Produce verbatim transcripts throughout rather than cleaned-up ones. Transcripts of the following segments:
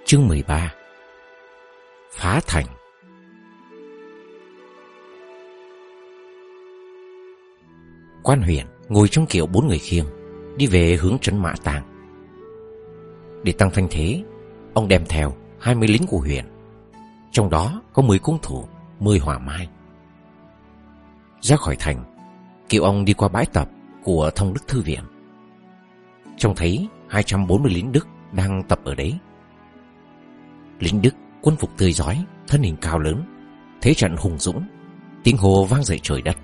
Chương mười ba. Phá thành. Quan huyện ngồi trong kiệu bốn người khiêng, đi về hướng trấn Mã Tàng. Để tăng thanh thế, ông đem theo hai mươi lính của huyện, trong đó có mười cung thủ, mười hỏa mai. Ra khỏi thành, kiệu ông đi qua bãi tập của Thông Đức Thư viện. Trông thấy hai trăm bốn mươi lính Đức đang tập ở đấy. Lính Đức quân phục tươi rói, thân hình cao lớn, thế trận hùng dũng, tiếng hô vang dậy trời đất.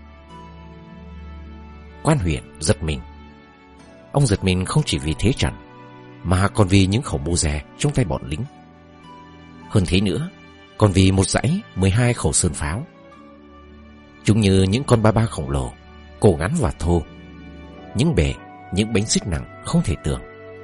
Quan huyện giật mình. Ông giật mình không chỉ vì thế trận, mà còn vì những khẩu bô rè trong tay bọn lính. Hơn thế nữa, còn vì một dãy mười hai khẩu sơn pháo. Chúng như những con ba ba khổng lồ, cổ ngắn và thô, những bể, những bánh xích nặng không thể tưởng.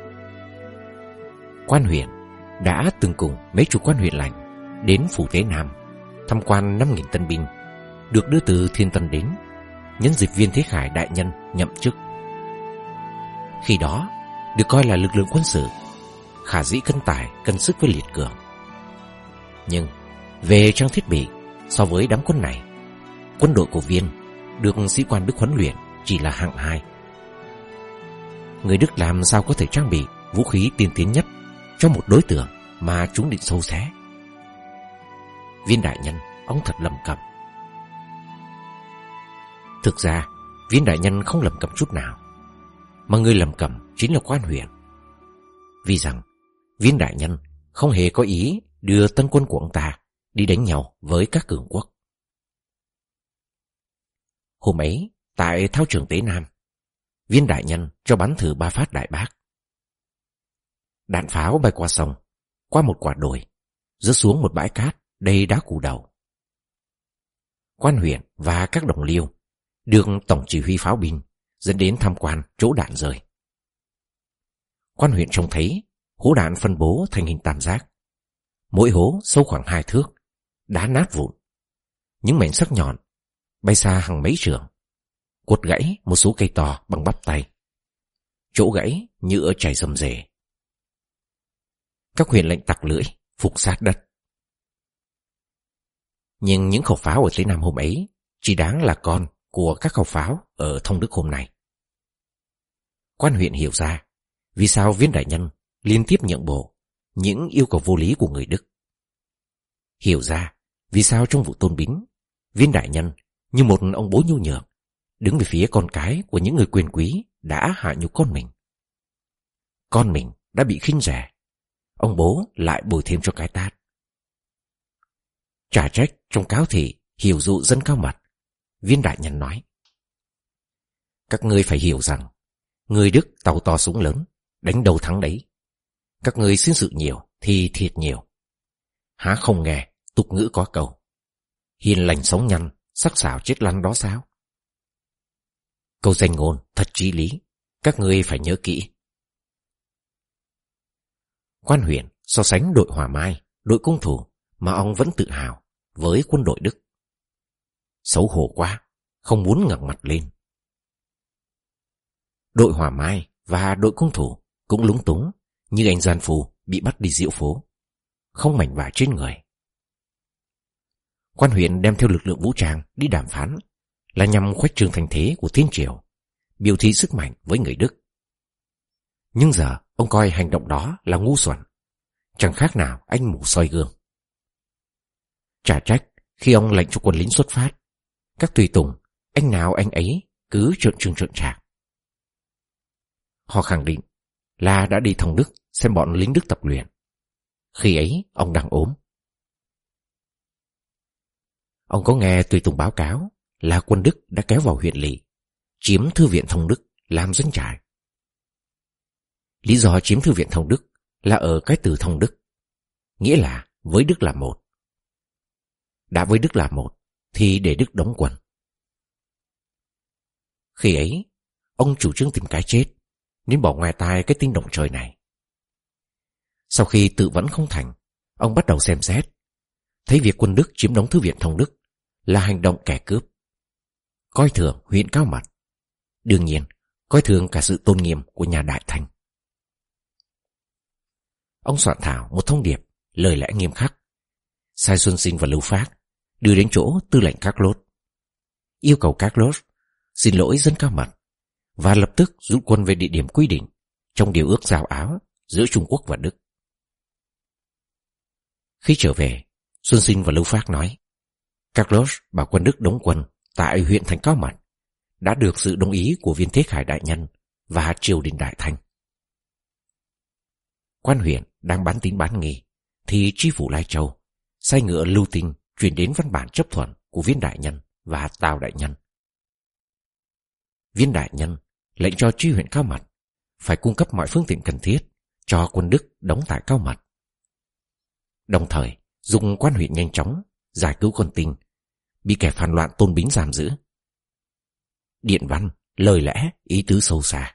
Quan huyện đã từng cùng mấy chủ quan huyện lệnh đến phủ Tế Nam tham quan năm nghìn tân binh được đưa từ Thiên Tân đến, nhân dịp Viên Thế Khải đại nhân nhậm chức. Khi đó được coi là lực lượng quân sự khả dĩ cân tài cân sức với liệt cường. Nhưng về trang thiết bị, so với đám quân này, quân đội của Viên được sĩ quan Đức huấn luyện chỉ là hạng hai. Người Đức làm sao có thể trang bị vũ khí tiên tiến nhất cho một đối tượng mà chúng định sâu xé? Viên đại nhân, ông thật lầm cầm. Thực ra Viên đại nhân không lầm cầm chút nào, mà người lầm cầm chính là Quan huyện. Vì rằng Viên đại nhân không hề có ý đưa tân quân của ông ta đi đánh nhau với các cường quốc. Hôm ấy tại thao trường Tế Nam, Viên đại nhân cho bắn thử ba phát đại bác. Đạn pháo bay qua sông, qua một quả đồi, rớt xuống một bãi cát đầy đá cù đầu. Quan huyện và các đồng liêu được tổng chỉ huy pháo binh dẫn đến tham quan chỗ đạn rơi. Quan huyện trông thấy hố đạn phân bố thành hình tam giác, mỗi hố sâu khoảng hai thước, đá nát vụn, những mảnh sắc nhọn bay xa hàng mấy trượng, quật gãy một số cây to bằng bắp tay, chỗ gãy như ở chảy rầm rề. Các huyện lệnh tặc lưỡi phục sát đất. Nhưng những khẩu pháo ở Tế Nam hôm ấy chỉ đáng là con của các khẩu pháo ở Thông Đức hôm nay. Quan huyện hiểu ra vì sao Viên đại nhân liên tiếp nhượng bộ những yêu cầu vô lý của người Đức. Hiểu ra vì sao trong vụ tôn bính, Viên đại nhân như một ông bố nhu nhược đứng về phía con cái của những người quyền quý đã hạ nhục con mình. Con mình đã bị khinh rẻ, ông bố lại bồi thêm cho cái tát. Trả trách trong cáo thị hiểu dụ dân cao mật, Viên đại nhân nói: các ngươi phải hiểu rằng người Đức tàu to súng lớn, đánh đầu thắng đấy. Các ngươi xin sự nhiều thì thiệt nhiều. Há không nghe tục ngữ có câu hiền lành sống nhăn, sắc sảo chết lăn đó sao? Câu danh ngôn thật chí lý, các ngươi phải nhớ kỹ. Quan huyện so sánh đội hỏa mai, đội cung thủ mà ông vẫn tự hào với quân đội Đức. Xấu hổ quá, không muốn ngẩng mặt lên. Đội hỏa mai và đội cung thủ cũng lúng túng như anh gian phu bị bắt đi diễu phố, không mảnh vải trên người. Quan huyện đem theo lực lượng vũ trang đi đàm phán là nhằm khuếch trương thành thế của Thiên Triều, biểu thị sức mạnh với người Đức. Nhưng giờ ông coi hành động đó là ngu xuẩn, chẳng khác nào anh mù soi gương. Chả trách khi ông lệnh cho quân lính xuất phát, các tùy tùng anh nào anh ấy cứ trợn trừng trợn trạc. Họ khẳng định là đã đi Thông Đức xem bọn lính Đức tập luyện. Khi ấy ông đang ốm. Ông có nghe tùy tùng báo cáo là quân Đức đã kéo vào huyện lỵ, chiếm thư viện Thông Đức làm doanh trại. Lý do chiếm thư viện Thông Đức là ở cái từ Thông Đức, nghĩa là với Đức là một. Đã với Đức là một thì để Đức đóng quân. Khi ấy ông chủ trương tìm cái chết, nên bỏ ngoài tai cái tin động trời này. Sau khi tự vẫn không thành, ông bắt đầu xem xét, thấy việc quân Đức chiếm đóng thư viện Thông Đức là hành động kẻ cướp, coi thường huyện cao mật, đương nhiên coi thường cả sự tôn nghiêm của nhà Đại Thanh. Ông soạn thảo một thông điệp lời lẽ nghiêm khắc, sai Xuân Sinh và Lưu Phác đưa đến chỗ tư lệnh Carlos, yêu cầu Carlos xin lỗi dân Cao Mật và lập tức rút quân về địa điểm quy định trong điều ước giao áo giữa Trung Quốc và Đức. Khi trở về, Xuân Sinh và Lưu Phác nói Carlos bảo quân Đức đóng quân tại huyện thành Cao Mật đã được sự đồng ý của Viên Thế Khải đại nhân và triều đình Đại Thanh. Quan huyện đang bán tín bán nghi thì tri phủ Lai Châu sai ngựa lưu tinh truyền đến văn bản chấp thuận của Viên đại nhân và Tào đại nhân. Viên đại nhân lệnh cho tri huyện Cao Mật phải cung cấp mọi phương tiện cần thiết cho quân Đức đóng tại Cao Mật, đồng thời dùng quan huyện nhanh chóng giải cứu con tin bị kẻ phản loạn Tôn Bính giam giữ. Điện văn, lời lẽ, ý tứ sâu xa.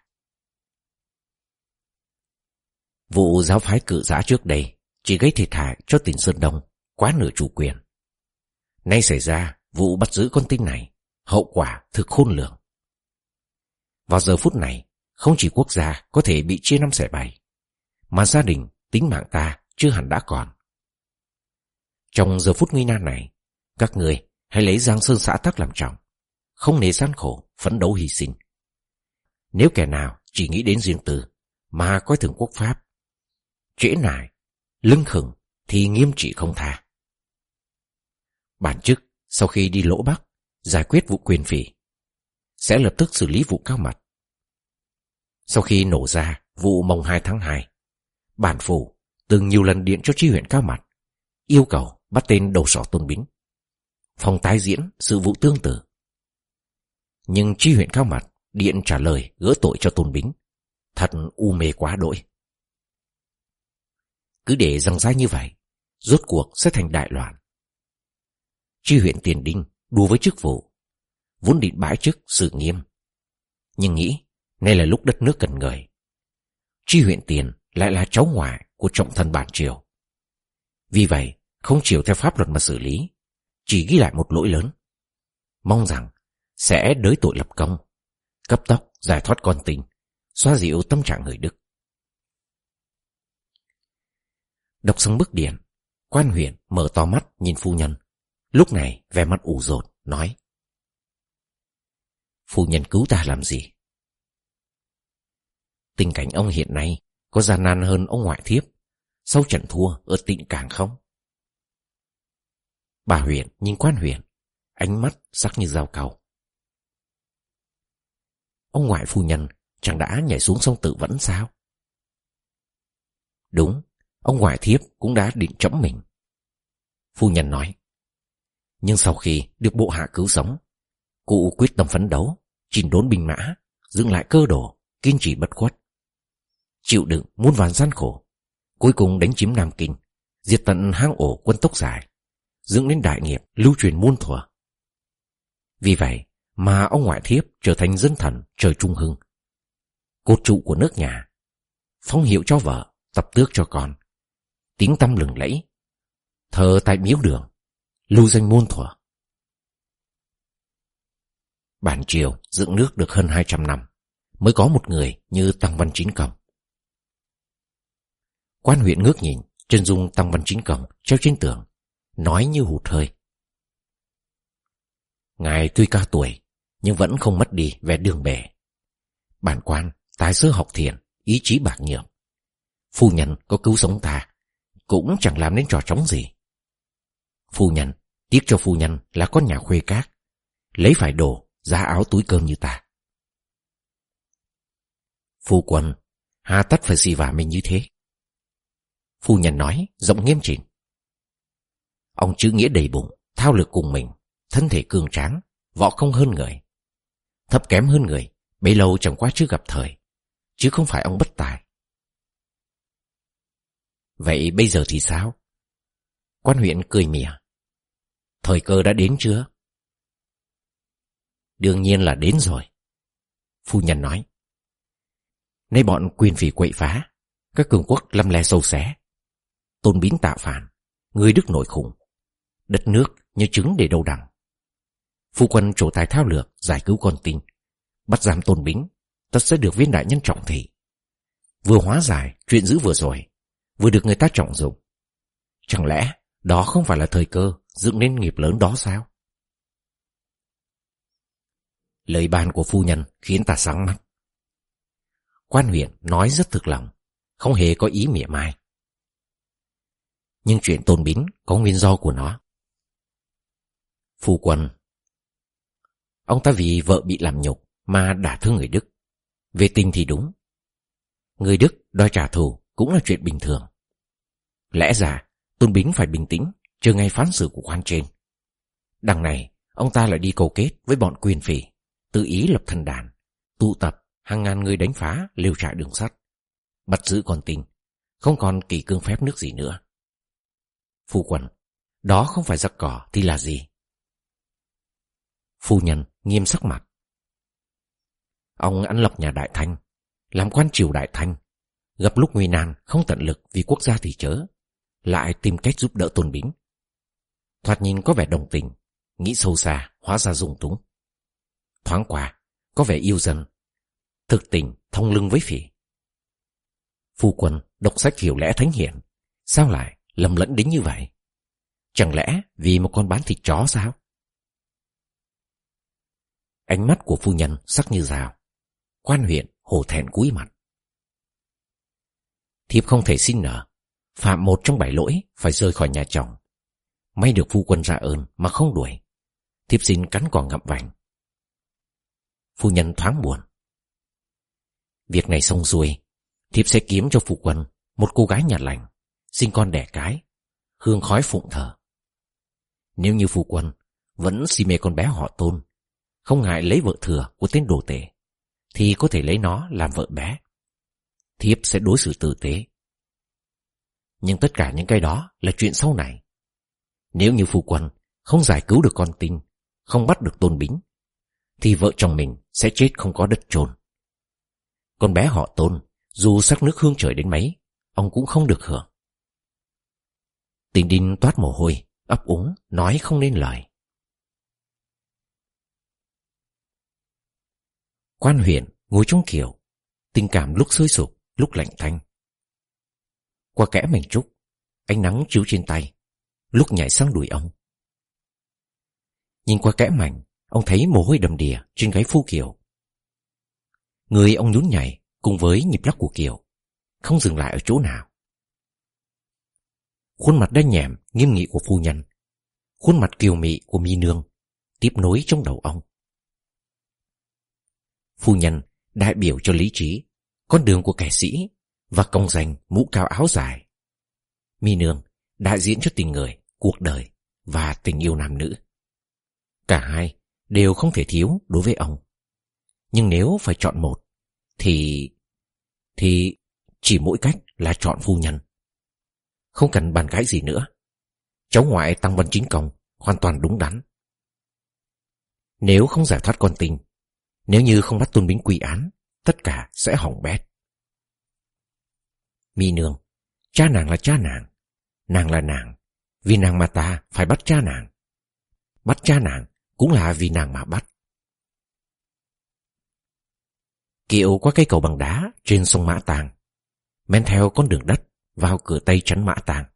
Vụ giáo phái Cự Giã trước đây chỉ gây thiệt hại cho tỉnh Sơn Đông quá nửa chủ quyền. Nay xảy ra vụ bắt giữ con tin này, hậu quả thực khôn lường. Vào giờ phút này, không chỉ quốc gia có thể bị chia năm xẻ bảy, mà gia đình, tính mạng ta chưa hẳn đã còn. Trong giờ phút nguy nan này, các người hãy lấy Giang Sơn xã tắc làm trọng, không nề gian khổ, phấn đấu hy sinh. Nếu kẻ nào chỉ nghĩ đến riêng tư mà coi thường quốc pháp, trễ nải, lưng khừng thì nghiêm trị không tha. Bản chức sau khi đi Lỗ Bắc giải quyết vụ quyền phỉ sẽ lập tức xử lý vụ Cao Mật. Sau khi nổ ra vụ mồng hai tháng hai, bản phủ từng nhiều lần điện cho tri huyện Cao Mật yêu cầu bắt tên đầu sỏ Tôn Bính, phòng tái diễn sự vụ tương tự. Nhưng tri huyện Cao Mật điện trả lời gỡ tội cho Tôn Bính, thật u mê quá đỗi. Cứ để giằng dai như vậy, rốt cuộc sẽ thành đại loạn. Tri huyện Tiền Đinh đùa với chức vụ, vốn định bãi chức xử nghiêm, nhưng nghĩ nay là lúc đất nước cần người. Tri huyện Tiền lại là cháu ngoại của trọng thần bản triều, vì vậy không chiều theo pháp luật mà xử lý, chỉ ghi lại một lỗi lớn, mong rằng sẽ đới tội lập công, cấp tốc giải thoát con tin, xoa dịu tâm trạng người Đức. Đọc xong bức điện, quan huyện mở to mắt nhìn phu nhân, lúc này vẻ mặt ủ rột, nói: Phu nhân cứu ta làm gì? Tình cảnh ông hiện nay có gian nan hơn ông ngoại thiếp sau trận thua ở Tịnh Cảng không? Bà huyện nhìn quan huyện, ánh mắt sắc như dao cau. Ông ngoại phu nhân chẳng đã nhảy xuống sông tự vẫn sao? Đúng, ông ngoại thiếp cũng đã định trẫm mình. Phu nhân nói. Nhưng sau khi được bộ hạ cứu sống, cụ quyết tâm phấn đấu, chỉnh đốn binh mã, dựng lại cơ đồ, kiên trì bất khuất, chịu đựng muôn vàn gian khổ, cuối cùng đánh chiếm Nam Kinh, diệt tận hang ổ quân Tốc Giải, dựng đến đại nghiệp lưu truyền muôn thuở. Vì vậy mà ông ngoại thiếp trở thành dân thần trời Trung Hưng, cột trụ của nước nhà, phong hiệu cho vợ, tập tước cho con, tiếng tăm lừng lẫy, thờ tại miếu đường, lưu danh muôn thuở. Bản triều dựng nước được hơn hai trăm năm mới có một người như Tăng Văn Chính Công. Quan huyện ngước nhìn chân dung Tăng Văn Chính Công treo trên tường, nói như hụt hơi. Ngài tuy cao tuổi nhưng vẫn không mất đi vẻ đường bề. Bản quan tài sơ học thiền, ý chí bạc nhược. Phu nhân có cứu sống ta cũng chẳng làm nên trò trống gì. Phu nhân, tiếc cho phu nhân là con nhà khuê các, lấy phải đồ giá áo túi cơm như ta. Phu quân, hà tất phải xì vả mình như thế? Phu nhân nói giọng nghiêm chỉnh. Ông chữ nghĩa đầy bụng, thao lược cùng mình, thân thể cường tráng, võ không hơn người, thấp kém hơn người, bấy lâu chẳng qua chưa gặp thời, chứ không phải ông bất tài. Vậy bây giờ thì sao? Quan huyện cười mỉa. Thời cơ đã đến chưa? Đương nhiên là đến rồi. Phu nhân nói. Nay bọn quyền phỉ quậy phá, các cường quốc lăm le sâu xé, Tôn Bính tạo phản, người Đức nổi khủng, đất nước như trứng để đầu đằng. Phu quân trổ tài thao lược giải cứu con tin, bắt giam Tôn Bính, tất sẽ được Viên đại nhân trọng thị. Vừa hóa giải chuyện dữ vừa rồi, vừa được người ta trọng dụng. Chẳng lẽ đó không phải là thời cơ dựng nên nghiệp lớn đó sao? Lời bàn của phu nhân khiến ta sáng mắt. Quan huyện nói rất thực lòng, không hề có ý mỉa mai. Nhưng chuyện Tôn Bính có nguyên do của nó. Phu quân, ông ta vì vợ bị làm nhục mà đả thương người Đức. Về tình thì đúng, người Đức đòi trả thù cũng là chuyện bình thường. Lẽ ra Tôn Bính phải bình tĩnh chờ ngay phán xử của quan trên. Đằng này ông ta lại đi câu kết với bọn quyền phỉ, tự ý lập thần đàn, tụ tập hàng ngàn người đánh phá lều trại đường sắt, bắt giữ con tin, không còn kỷ cương phép nước gì nữa. Phu quân, đó không phải giặc cỏ thì là gì? Phu nhân nghiêm sắc mặt. Ông ăn lập nhà Đại Thanh, làm quan triều Đại Thanh, gặp lúc nguy nan không tận lực vì quốc gia thì chớ, lại tìm cách giúp đỡ Tôn Bính. Thoạt nhìn có vẻ đồng tình, nghĩ sâu xa hóa ra dung túng. Thoáng qua có vẻ yêu dân, thực tình thông lưng với phỉ. Phu quân đọc sách hiểu lẽ thánh hiển, sao lại lầm lẫn đến như vậy? Chẳng lẽ vì một con bán thịt chó sao? Ánh mắt của phu nhân sắc như dao. Quan huyện hổ thẹn cúi mặt. Thiếp không thể sinh nở, phạm một trong bảy lỗi phải rời khỏi nhà chồng. May được phu quân ra ơn mà không đuổi. Thiếp xin cắn cỏ ngậm vành. Phu nhân thoáng buồn. Việc này xong xuôi, thiếp sẽ kiếm cho phu quân một cô gái nhà lành, sinh con đẻ cái, hương khói phụng thờ. Nếu như phu quân vẫn si mê con bé họ Tôn, không ngại lấy vợ thừa của tên đồ tể, thì có thể lấy nó làm vợ bé. Thiếp sẽ đối xử tử tế. Nhưng tất cả những cái đó là chuyện sau này. Nếu như phu quân không giải cứu được con tin, không bắt được Tôn Bính, thì vợ chồng mình sẽ chết không có đất chôn. Con bé họ Tôn, dù sắc nước hương trời đến mấy, ông cũng không được hưởng. Tình Đinh toát mồ hôi, ấp úng, nói không nên lời. Quan huyện ngồi trong kiệu, tình cảm lúc sôi sục, lúc lạnh tanh. Qua kẽ mảnh trúc, ánh nắng chiếu trên tay, lúc nhảy sang đùi ông. Nhìn qua kẽ mảnh, ông thấy mồ hôi đầm đìa trên gáy phu kiệu. Người ông nhún nhảy cùng với nhịp lắc của kiệu, không dừng lại ở chỗ nào. Khuôn mặt đen nhẻm nghiêm nghị của phu nhân, khuôn mặt kiều mị của mi nương tiếp nối trong đầu ông. Phu nhân đại biểu cho lý trí, con đường của kẻ sĩ và công danh mũ cao áo dài. Mi nương đại diện cho tình người, cuộc đời và tình yêu nam nữ. Cả hai đều không thể thiếu đối với ông. Nhưng nếu phải chọn một, thì... thì chỉ mỗi cách là chọn phu nhân. Không cần bàn cãi gì nữa. Cháu ngoại Tăng Văn Chính Công hoàn toàn đúng đắn. Nếu không giải thoát con tình, nếu như không bắt Tôn Bính quy án, tất cả sẽ hỏng bét. Mi nương, cha nàng là cha nàng, nàng là nàng, vì nàng mà ta phải bắt cha nàng. Bắt cha nàng cũng là vì nàng mà bắt. Kiệu qua cây cầu bằng đá trên sông Mã Tàng, men theo con đường đất vào cửa Tây trấn Mã Tàng.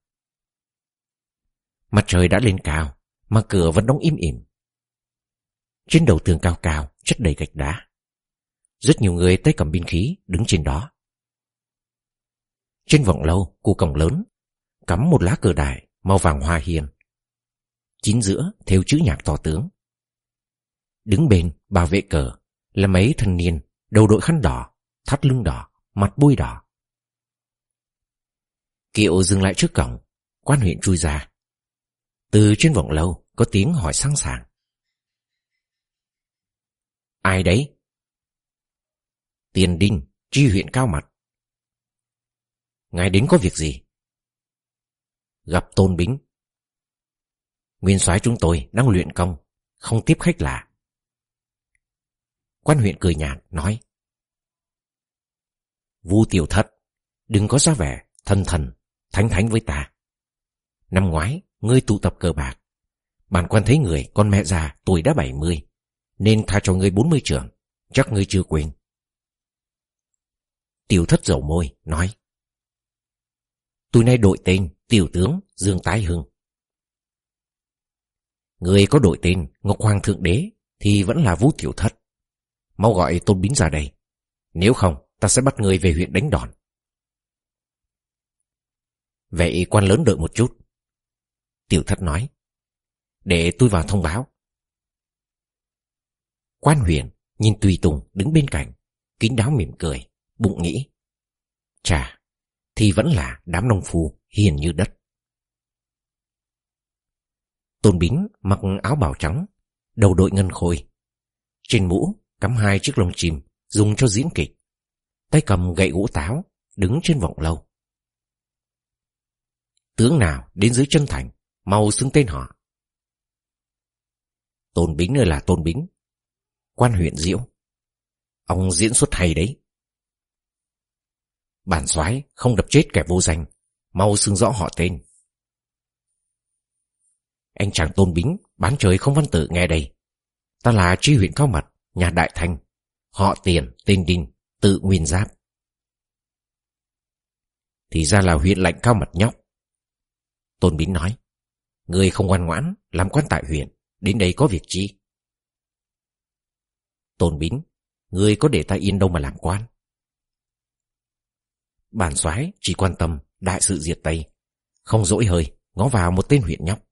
Mặt trời đã lên cao mà cửa vẫn đóng im ỉm. Trên đầu tường cao cao chất đầy gạch đá. Rất nhiều người tay cầm binh khí đứng trên đó. Trên vọng lâu của cổng lớn cắm một lá cờ đài màu vàng hoa hiền, chính giữa thêu chữ nhạc to tướng. Đứng bên bảo vệ cờ là mấy thanh niên đầu đội khăn đỏ, thắt lưng đỏ, mặt bôi đỏ. Kiệu dừng lại trước cổng, quan huyện chui ra. Từ trên vọng lâu có tiếng hỏi sang sảng. Ai đấy? Tiền Đinh, tri huyện cao mặt. Ngài đến có việc gì? Gặp Tôn Bính. Nguyên soái chúng tôi đang luyện công, không tiếp khách lạ. Quan huyện cười nhạt nói. Vu tiểu thất, đừng có ra vẻ thần thần, thánh thánh với ta. Năm ngoái, ngươi tụ tập cờ bạc. Bản quan thấy người con mẹ già tuổi đã bảy mươi, nên tha cho ngươi bốn mươi trưởng, chắc ngươi chưa quên. Tiểu thất dầu môi, nói. Tôi nay đội tên Tiểu tướng Dương Tái Hưng. Người có đổi tên Ngọc Hoàng Thượng Đế thì vẫn là Vũ Tiểu Thất. Mau gọi Tôn Bính ra đây, nếu không ta sẽ bắt người về huyện đánh đòn. Vậy quan lớn đợi một chút, Tiểu Thất nói, để tôi vào thông báo. Quan huyện nhìn Tùy Tùng đứng bên cạnh, kín đáo mỉm cười, bụng nghĩ, chà, thì vẫn là đám nông phu hiền như đất. Tôn Bính mặc áo bào trắng, đầu đội ngân khôi, trên mũ cắm hai chiếc lông chim dùng cho diễn kịch, tay cầm gậy gỗ táo, đứng trên vọng lâu. Tướng nào đến dưới chân thành, mau xưng tên họ. Tôn Bính ơi là Tôn Bính. Quan huyện Diễu, ông diễn xuất hay đấy. Bản soái không đập chết kẻ vô danh, mau xưng rõ họ tên. Anh chàng Tôn Bính bán trời không văn tự nghe đây. Ta là tri huyện Cao Mật, nhà Đại Thanh, họ Tiền, tên Đinh, tự Nguyên Giáp. Thì ra là huyện lệnh Cao Mật nhóc. Tôn Bính nói, người không ngoan ngoãn làm quan tại huyện, đến đây có việc chi? Tôn Bính, người có để ta yên đâu mà làm quan. Bản soái chỉ quan tâm đại sự diệt Tây, không dỗi hơi ngó vào một tên huyện nhóc.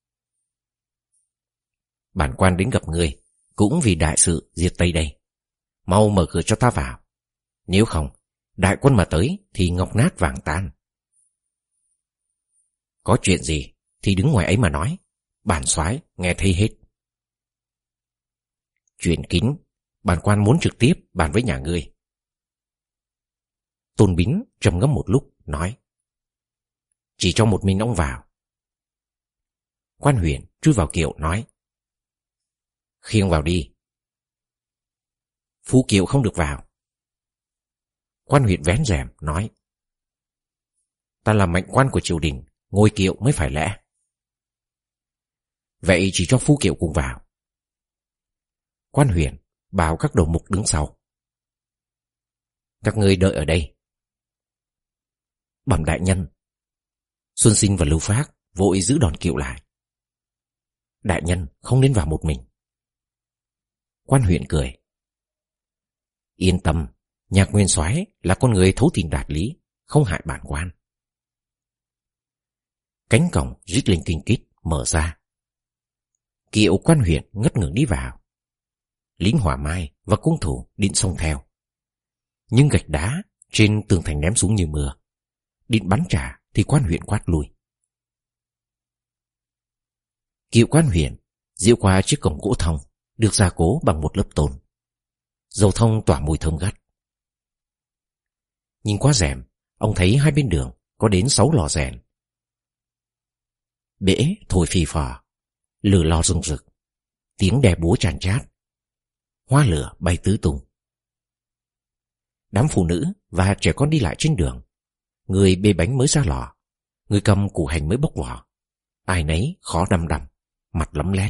Bản quan đến gặp người cũng vì đại sự diệt Tây đây. Mau mở cửa cho ta vào, nếu không đại quân mà tới thì ngọc nát vàng tan. Có chuyện gì thì đứng ngoài ấy mà nói, bản soái nghe thấy hết. Chuyện kín, bản quan muốn trực tiếp bàn với nhà ngươi. Tôn Bính trầm ngâm một lúc nói, chỉ cho một mình ông vào. Quan huyện chui vào kiệu nói, khiêng vào đi. Phu kiệu không được vào. Quan huyện vén rèm nói, ta là mệnh quan của triều đình, ngôi kiệu mới phải lẽ. Vậy chỉ cho phu kiệu cùng vào. Quan huyện bảo các đầu mục đứng sau, các ngươi đợi ở đây. Bẩm đại nhân. Xuân Sinh và Lưu Phác vội giữ đòn kiệu lại. Đại nhân không nên vào một mình. Quan huyện cười, yên tâm, Nhạc Nguyên soái là con người thấu tình đạt lý, không hại bản quan. Cánh cổng rít lên kinh kít mở ra. Kiệu quan huyện ngất ngưởng đi vào. Lính hỏa mai và cung thủ định xông theo, nhưng gạch đá trên tường thành ném xuống như mưa. Định bắn trả thì quan huyện quát lui. Kiệu quan huyện diễu qua chiếc cổng gỗ thông được gia cố bằng một lớp tôn. Dầu thông tỏa mùi thơm gắt. Nhìn qua rèm, ông thấy hai bên đường có đến sáu lò rèn. Bể thổi phì phò, lửa lò rừng rực, tiếng đè búa tràn chát, hoa lửa bay tứ tung. Đám phụ nữ và trẻ con đi lại trên đường, người bê bánh mới ra lò, người cầm củ hành mới bóc vỏ, ai nấy khó đăm đăm, mặt lấm lét.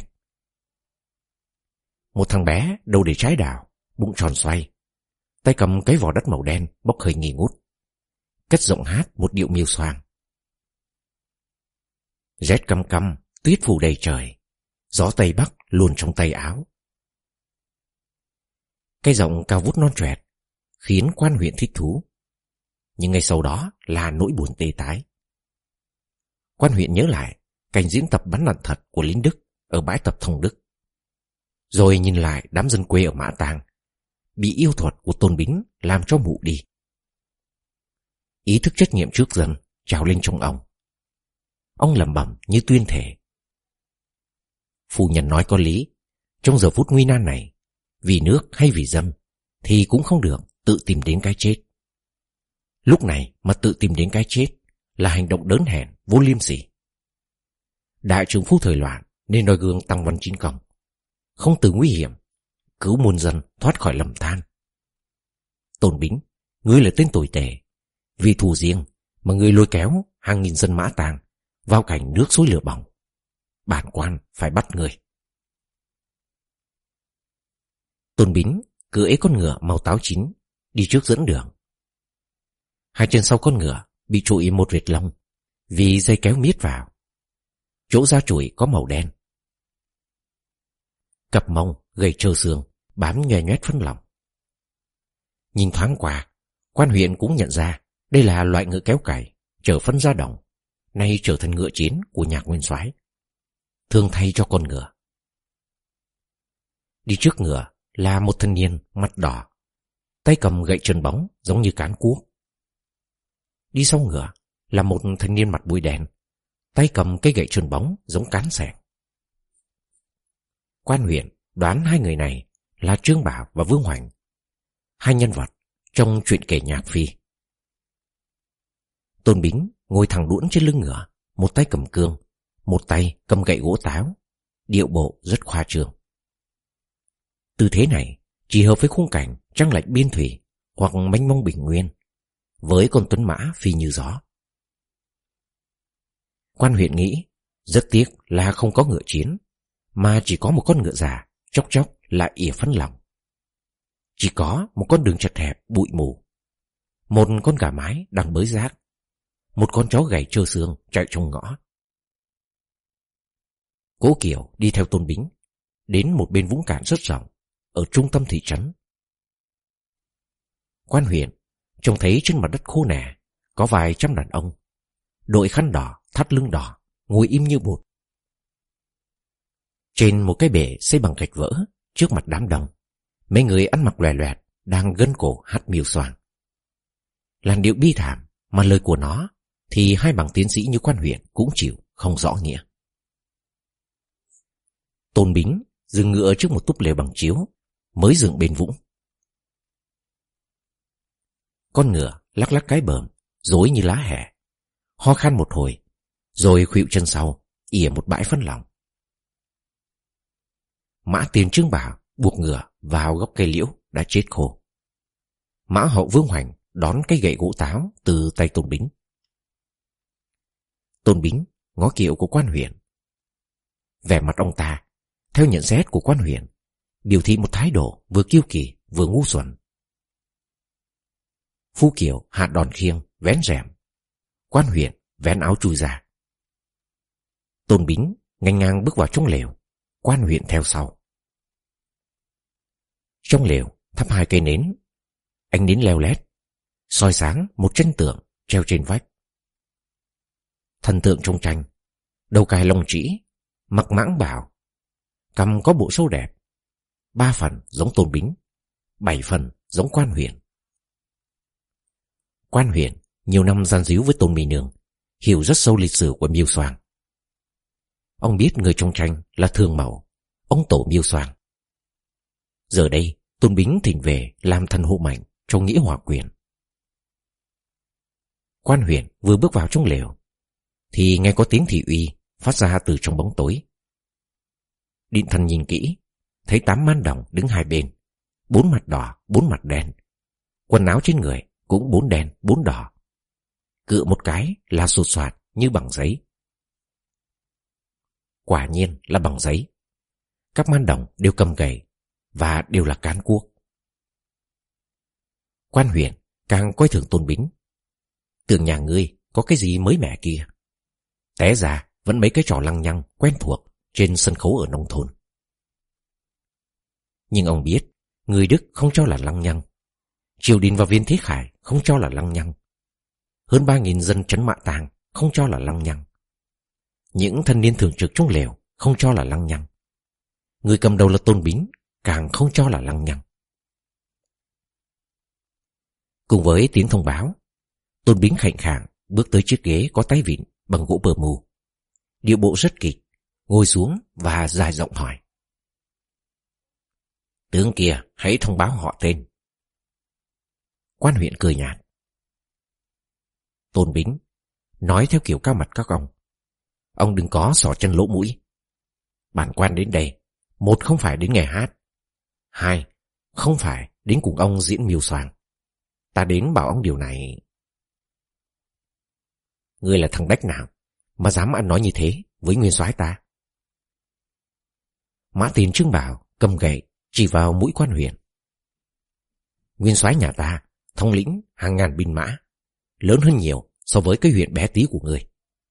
Một thằng bé đầu để trái đào, bụng tròn xoay, tay cầm cái vỏ đất màu đen bốc hơi nghi ngút, cất giọng hát một điệu miêu xoang. Rét căm căm, tuyết phủ đầy trời, gió tây bắc luồn trong tay áo. Cái giọng cao vút non choẹt khiến quan huyện thích thú, nhưng ngay sau đó là nỗi buồn tê tái. Quan huyện nhớ lại cảnh diễn tập bắn đạn thật của lính Đức ở bãi tập Thông Đức, rồi nhìn lại đám dân quê ở Mã Tàng bị yêu thuật của Tôn Bính làm cho mụ đi. Ý thức trách nhiệm trước dân trào lên trong ông. Ông lẩm bẩm như tuyên thể. Phu nhân nói có lý, trong giờ phút nguy nan này, vì nước hay vì dân thì cũng không được tự tìm đến cái chết. Lúc này mà tự tìm đến cái chết là hành động đớn hèn, vô liêm sỉ. Đại trưởng phu thời loạn nên noi gương Tăng Văn Chín Công, không từ nguy hiểm, cứu muôn dân thoát khỏi lầm than. Tôn Bính, ngươi là tên tồi tệ, vì thù riêng mà ngươi lôi kéo hàng nghìn dân Mã Tàng vào cảnh nước sôi lửa bỏng. Bản quan phải bắt ngươi. Tôn Bính cưỡi con ngựa màu táo chín đi trước dẫn đường. Hai chân sau con ngựa bị trụi một vệt lông, vì dây kéo miết vào. Chỗ da chùi có màu đen. Cặp mông gầy trơ xương, bám nhoe nhoét phân lỏng. Nhìn thoáng qua, quan huyện cũng nhận ra đây là loại ngựa kéo cày chở phân ra đồng, nay trở thành ngựa chiến của Nhạc Nguyên Soái, thường thay cho con ngựa. Đi trước ngựa là một thanh niên mặt đỏ, tay cầm gậy chân bóng giống như cán cuốc. Đi sau ngựa là một thanh niên mặt bụi đen, tay cầm cây gậy chân bóng giống cán xẻng. Quan huyện đoán hai người này là Trương Bảo và Vương Hoành, hai nhân vật trong truyện kể Nhạc Phi. Tôn Bính ngồi thẳng đuỗn trên lưng ngựa, một tay cầm cương, một tay cầm gậy gỗ táo, điệu bộ rất khoa trương. Tư thế này chỉ hợp với khung cảnh trăng lạnh biên thủy hoặc mênh mông bình nguyên, với con tuấn mã phi như gió. Quan huyện nghĩ rất tiếc là không có ngựa chiến, mà chỉ có một con ngựa già chốc chốc lại ỉa phấn lòng. Chỉ có một con đường chật hẹp bụi mù, một con gà mái đang bới rác, một con chó gầy trơ xương chạy trong ngõ. Cố Kiều đi theo Tôn Bính đến một bên vũng cạn rất rộng ở trung tâm thị trấn. Quan huyện trông thấy trên mặt đất khô nẻ có vài trăm đàn ông đội khăn đỏ, thắt lưng đỏ, ngồi im như bụt. Trên một cái bể xây bằng gạch vỡ, trước mặt đám đông, mấy người ăn mặc loè loẹt đang gân cổ hát miêu xoàng. Làn điệu bi thảm mà lời của nó thì hai bằng tiến sĩ như Quan huyện cũng chịu không rõ nghĩa. Tôn Bính dừng ngựa trước một túp lều bằng chiếu mới dựng bên vũng. Con ngựa lắc lắc cái bờm rối như lá hẻ, ho khan một hồi rồi khuỵu chân sau ỉa một bãi phân lỏng. Mã Tiền Trương Bảo buộc ngựa vào gốc cây liễu đã chết khô. Mã hậu Vương Hoành đón cây gậy gỗ táo từ tay Tôn Bính. Tôn Bính ngó kiệu của Quan huyện. Vẻ mặt ông ta, theo nhận xét của Quan huyện, biểu thị một thái độ vừa kiêu kỳ vừa ngu xuẩn. Phu kiệu hạ đòn khiêng vén rèm, Quan huyện vén áo chui ra. Tôn Bính nghênh ngang bước vào trong lều, Quan huyện theo sau. Trong lều thắp hai cây nến, ánh nến leo lét soi sáng một chân tượng treo trên vách. Thần tượng trong tranh, đầu cài lông trĩ, mặc mãng bào, cằm có bộ râu đẹp, ba phần giống Tôn Bính, bảy phần giống Quan huyện. Quan huyện nhiều năm gian díu với Tôn Mỹ Nương, hiểu rất sâu lịch sử của Miêu Soàng. Ông biết người trong tranh là Thường Mẫu, ông tổ Miêu Soàng. Giờ đây Tôn Bính thỉnh về làm thần hộ mệnh trong nghĩa hòa quyền. Quan huyện vừa bước vào trong lều thì nghe có tiếng thị uy phát ra từ trong bóng tối. Định thần nhìn kỹ, thấy tám man đồng đứng hai bên, bốn mặt đỏ, bốn mặt đen. Quần áo trên người cũng bốn đen, bốn đỏ. Cựa một cái là sột soạt như bằng giấy. Quả nhiên là bằng giấy. Các man đồng đều cầm gậy và đều là cán cuốc. Quan huyện càng coi thường Tôn Bính. Tưởng nhà ngươi có cái gì mới mẻ kia. Té ra vẫn mấy cái trò lăng nhăng quen thuộc trên sân khấu ở nông thôn. Nhưng ông biết người Đức không cho là lăng nhăng, triều đình và Viên Thế Khải không cho là lăng nhăng, hơn ba nghìn dân trấn Mã Tàng không cho là lăng nhăng, những thanh niên thường trực trong lều không cho là lăng nhăng, người cầm đầu là Tôn Bính càng không cho là lăng nhăng. Cùng với tiếng thông báo, Tôn Bính khạnh khạng bước tới chiếc ghế có tay vịn bằng gỗ bờ mù, điệu bộ rất kịch, ngồi xuống và dài giọng hỏi: "Tướng kia hãy thông báo họ tên." Quan huyện cười nhạt: "Tôn Bính, nói theo kiểu cao mặt các ông, ông đừng có xỏ chân lỗ mũi. Bản quan đến đây, một không phải đến nghe hát, hai không phải đến cùng ông diễn Miêu Soàng. Ta đến bảo ông điều này." "Ngươi là thằng đách nào mà dám ăn nói như thế với nguyên soái ta?" Mã Tiền Trương Bảo cầm gậy chỉ vào mũi Quan huyện. "Nguyên soái nhà ta thống lĩnh hàng ngàn binh mã, lớn hơn nhiều so với cái huyện bé tí của ngươi.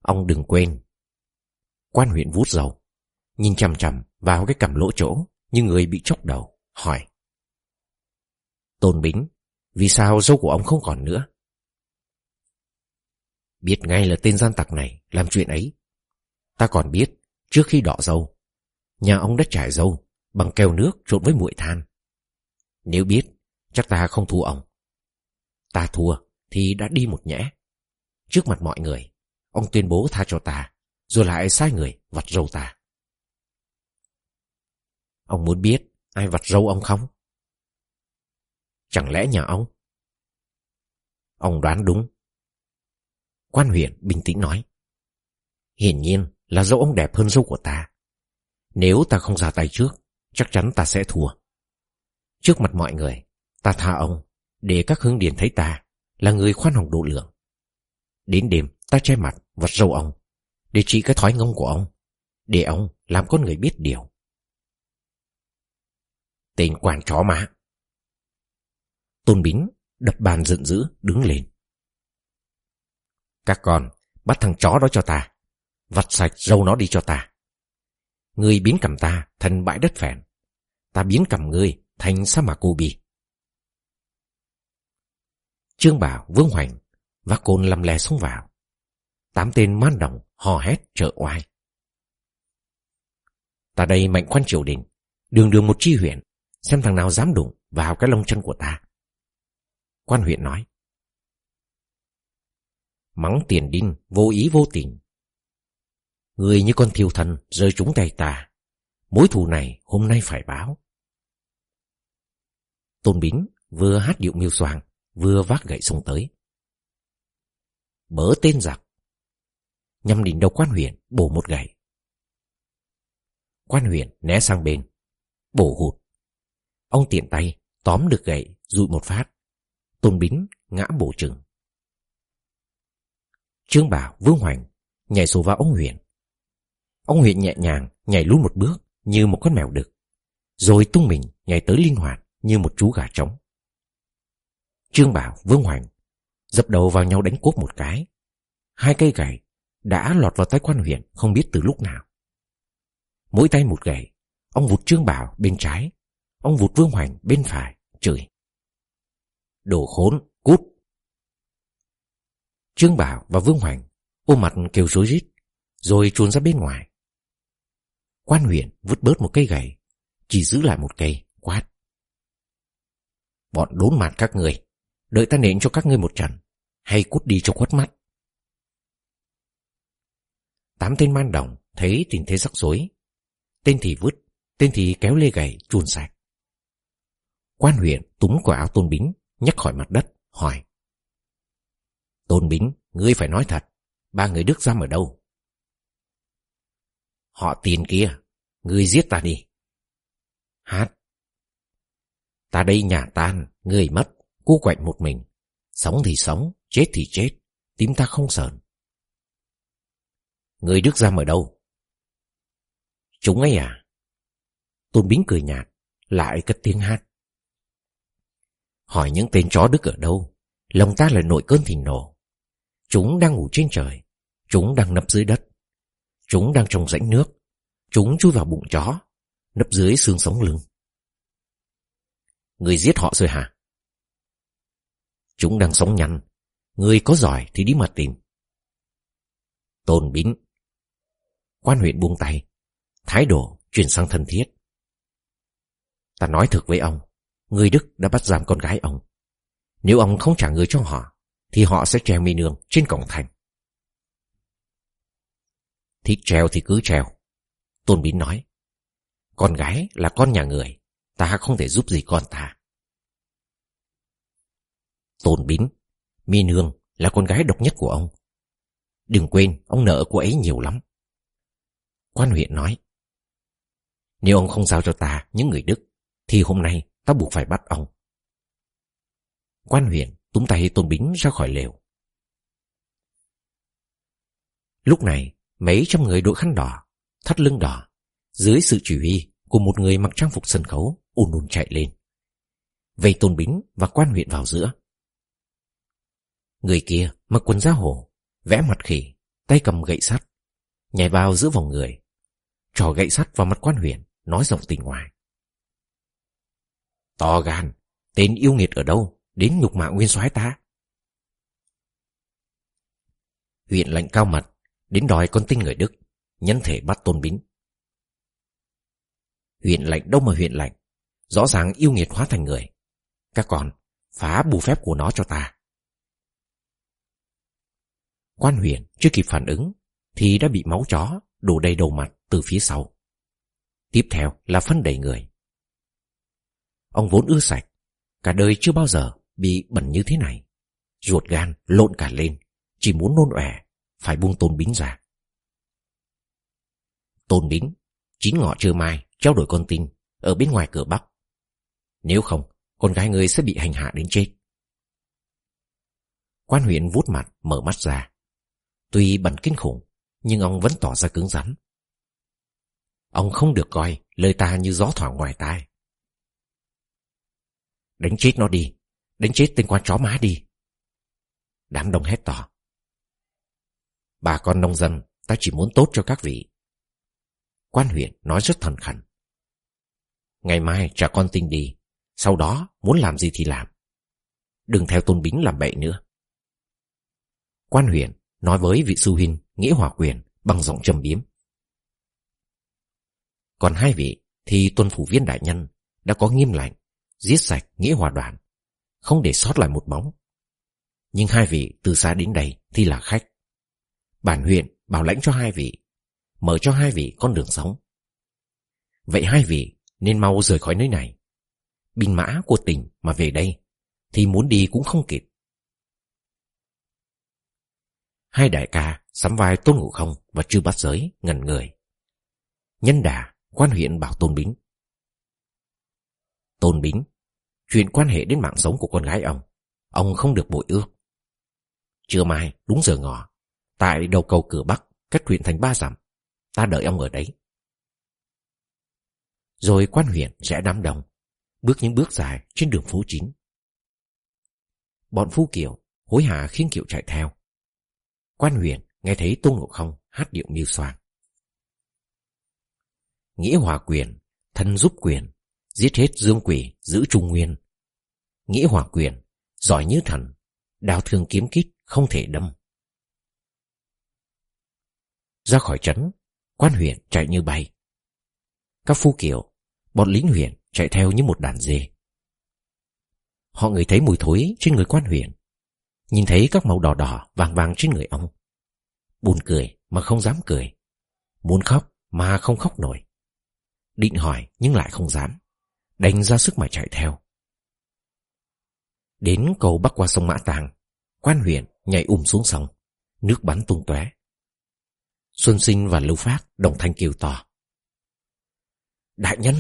Ông đừng quên. Quan huyện vút râu, nhìn chằm chằm vào cái cằm lỗ chỗ như người bị chốc đầu, hỏi: Tôn Bính, vì sao râu của ông không còn nữa? Biết ngay là tên gian tặc này làm chuyện ấy. Ta còn biết, trước khi đọ râu, nhà ông đã trải râu bằng keo nước trộn với muội than. Nếu biết, chắc ta không thua ông. Ta thua thì đã đi một nhẽ. Trước mặt mọi người, ông tuyên bố tha cho ta, rồi lại sai người vặt râu ta. Ông muốn biết ai vặt râu ông không? Chẳng lẽ nhà ông? Ông đoán đúng. Quan huyện bình tĩnh nói: Hiển nhiên là râu ông đẹp hơn râu của ta. Nếu ta không ra tay trước, chắc chắn ta sẽ thua. Trước mặt mọi người, ta tha ông, để các hương điền thấy ta là người khoan hồng độ lượng. Đến đêm ta che mặt vặt râu ông, để trị cái thói ngông của ông, để ông làm con người biết điều. Tên quan chó má! Tôn Bính đập bàn giận dữ đứng lên. Các con bắt thằng chó đó cho ta, vặt sạch râu nó đi cho ta. Ngươi biến cằm ta thành bãi đất phèn, ta biến cằm ngươi thành sa mạc Gobi. Trương Bảo, Vương Hoành vác côn lăm le xông vào. Tám tên man đồng hò hét trợ oai. Ta đây mạnh quan triều đình, đường đường một tri huyện, xem thằng nào dám đụng vào cái lông chân của ta. Quan huyện nói: Mắng tiền đinh, vô ý vô tình. Người như con thiêu thần rơi trúng tay ta, mối thù này hôm nay phải báo. Tôn Bính vừa hát điệu miêu xoàng, vừa vác gậy xông tới. Bớ tên giặc! Nhằm đỉnh đầu quan huyện bổ một gậy. Quan huyện né sang bên, bổ hụt. Ông tiện tay tóm được gậy, dụi một phát. Tôn Bính ngã bổ chừng. Trương Bảo, Vương Hoành nhảy sổ vào ông huyện. Ông huyện nhẹ nhàng nhảy lùi một bước như một con mèo đực, rồi tung mình nhảy tới linh hoạt như một chú gà trống. Trương Bảo, Vương Hoành dập đầu vào nhau đánh cốp một cái. Hai cây gậy đã lọt vào tay quan huyện không biết từ lúc nào. Mỗi tay một gậy, ông vụt Trương Bảo bên trái, ông vụt Vương Hoành bên phải, chửi: Đồ khốn, cút! Trương Bảo và Vương Hoành ôm mặt kêu rối rít, rồi chuồn ra bên ngoài. Quan huyện vứt bớt một cây gậy, chỉ giữ lại một cây, quát: Bọn đốn mặt các người, đợi ta nện cho các ngươi một trận, hay cút đi cho khuất mắt. Tám tên man đồng thấy tình thế rắc rối, tên thì vứt, tên thì kéo lê gậy chùn sạch. Quan huyện túm quả áo Tôn Bính nhấc khỏi mặt đất, hỏi: Tôn Bính, ngươi phải nói thật, ba người Đức giam ở đâu? Họ Tiền kia, ngươi giết ta đi. Hát: Ta đây nhà tan, ngươi mất, cô quạnh một mình, sống thì sống, chết thì chết, tím ta không sờn. Người Đức giam ở đâu? Chúng ấy à? Tôn Bính cười nhạt, lại cất tiếng hát: Hỏi những tên chó Đức ở đâu, lòng ta là nổi cơn thịnh nổ. Chúng đang ngủ trên trời, chúng đang nấp dưới đất, chúng đang trong rãnh nước, chúng chui vào bụng chó, nấp dưới xương sống lưng. Người giết họ rồi hả? Chúng đang sống nhăn, người có giỏi thì đi mà tìm. Tôn Bính! Quan huyện buông tay, thái độ chuyển sang thân thiết. Ta nói thực với ông, người Đức đã bắt giam con gái ông. Nếu ông không trả người cho họ, thì họ sẽ treo mi nương trên cổng thành. Thích treo thì cứ treo. Tôn Bính nói: Con gái là con nhà người, ta không thể giúp gì con ta. Tôn Bính, mi nương là con gái độc nhất của ông. Đừng quên ông nợ cô ấy nhiều lắm. Quan huyện nói: Nếu ông không giao cho ta những người Đức, thì hôm nay ta buộc phải bắt ông. Quan huyện túm tay Tôn Bính ra khỏi lều. Lúc này mấy trăm người đội khăn đỏ, thắt lưng đỏ, dưới sự chỉ huy của một người mặc trang phục sân khấu, ùn ùn chạy lên, vây Tôn Bính và quan huyện vào giữa. Người kia mặc quần da hổ, vẽ mặt khỉ, tay cầm gậy sắt, nhảy vào giữa vòng người, trỏ gậy sắt vào mặt Quan Huyền, nói giọng tỉnh ngoài: To gan, tên yêu nghiệt ở đâu đến nhục mạ nguyên soái ta? Huyện lệnh cao mặt đến đòi con tinh người Đức nhân thể bắt Tôn Bính. Huyện lệnh đâu mà huyện lệnh, rõ ràng yêu nghiệt hóa thành người. Các con phá bùa phép của nó cho ta. Quan Huyền chưa kịp phản ứng thì đã bị máu chó đổ đầy đầu mặt từ phía sau. Tiếp theo là phân đầy người. Ông vốn ưa sạch, cả đời chưa bao giờ bị bẩn như thế này. Ruột gan lộn cả lên, chỉ muốn nôn ọe, phải buông Tôn Bính ra. Tôn Bính, chín ngọ trưa mai trao đổi con tin ở bên ngoài cửa Bắc. Nếu không, con gái ngươi sẽ bị hành hạ đến chết. Quan Huyền vuốt mặt, mở mắt ra. Tuy bẩn kinh khủng, nhưng ông vẫn tỏ ra cứng rắn. Ông không được coi lời ta như gió thoảng ngoài tai. Đánh chết nó đi, đánh chết tên quan chó má đi. Đám đông hét to. Bà con nông dân, ta chỉ muốn tốt cho các vị. Quan Huyền nói rất thần khẩn. Ngày mai trả con tin đi, sau đó muốn làm gì thì làm. Đừng theo Tôn Bính làm bậy nữa. Quan Huyền nói với vị sư huynh Nghĩa Hòa Quyền bằng giọng trầm biếm. Còn hai vị thì tuân phủ viên đại nhân đã có nghiêm lệnh giết sạch Nghĩa Hòa đoàn, không để sót lại một bóng. Nhưng hai vị từ xa đến đây thì là khách. Bản huyện bảo lãnh cho hai vị, mở cho hai vị con đường sống. Vậy hai vị nên mau rời khỏi nơi này. Binh mã của tỉnh mà về đây thì muốn đi cũng không kịp. Hai đại ca sắm vai Tôn Ngộ Không và Trư Bát Giới ngẩn người. Nhân đà, Quan Huyện bảo Tôn Bính. Tôn Bính, chuyện quan hệ đến mạng sống của con gái ông, ông không được bội ước. Trưa mai đúng giờ ngọ, tại đầu cầu cửa Bắc cách huyện thành ba dặm, ta đợi ông ở đấy. Rồi Quan Huyện rẽ đám đông, bước những bước dài trên đường phố chính. Bọn phu kiều hối hả khiêng kiệu chạy theo. Quan Huyền nghe thấy Tôn Ngộ Không hát điệu mưu xoàng. Nghĩa Hòa Quyền, thân giúp quyền, giết hết dương quỷ giữ trung nguyên. Nghĩa Hòa Quyền, giỏi như thần, đao thương kiếm kích không thể đâm. Ra khỏi trấn, Quan Huyền chạy như bay. Các phu kiều, bọn lính Huyền chạy theo như một đàn dê. Họ ngửi thấy mùi thối trên người Quan Huyền, nhìn thấy các màu đỏ đỏ vàng vàng trên người ông. Buồn cười mà không dám cười, muốn khóc mà không khóc nổi. Định hỏi nhưng lại không dám, đành ra sức mà chạy theo. Đến cầu bắc qua sông Mã Tàng, Quan Huyền nhảy ùm xuống sông, nước bắn tung tóe. Xuân Sinh và Lưu Phát đồng thanh kêu to. Đại nhân!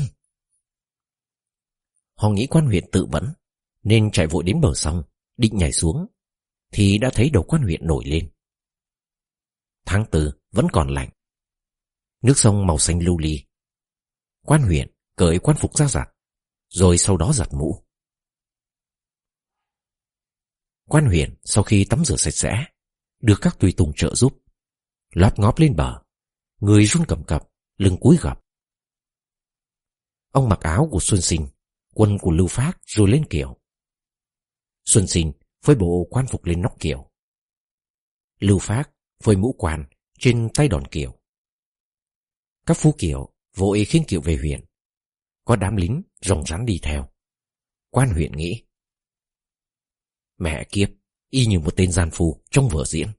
Họ nghĩ Quan Huyền tự vẫn nên chạy vội đến bờ sông, định nhảy xuống thì đã thấy đầu Quan Huyền nổi lên. Tháng tư vẫn còn lạnh, nước sông màu xanh lưu ly. Quan Huyền cởi quan phục ra giặt, rồi sau đó giặt mũ. Quan Huyền sau khi tắm rửa sạch sẽ, được các tùy tùng trợ giúp, lóp ngóp lên bờ, người run cầm cập, lưng cúi gập. Ông mặc áo của Xuân Sinh, quần của Lưu Phát rồi lên kiệu. Xuân Sinh phơi bộ quan phục lên nóc kiệu, Lưu Phát phơi mũ quan trên tay đòn kiệu. Các phu kiệu vội khiêng kiệu về huyện, có đám lính rồng rắn đi theo. Quan Huyện nghĩ, mẹ kiếp, y như một tên gian phu trong vở diễn.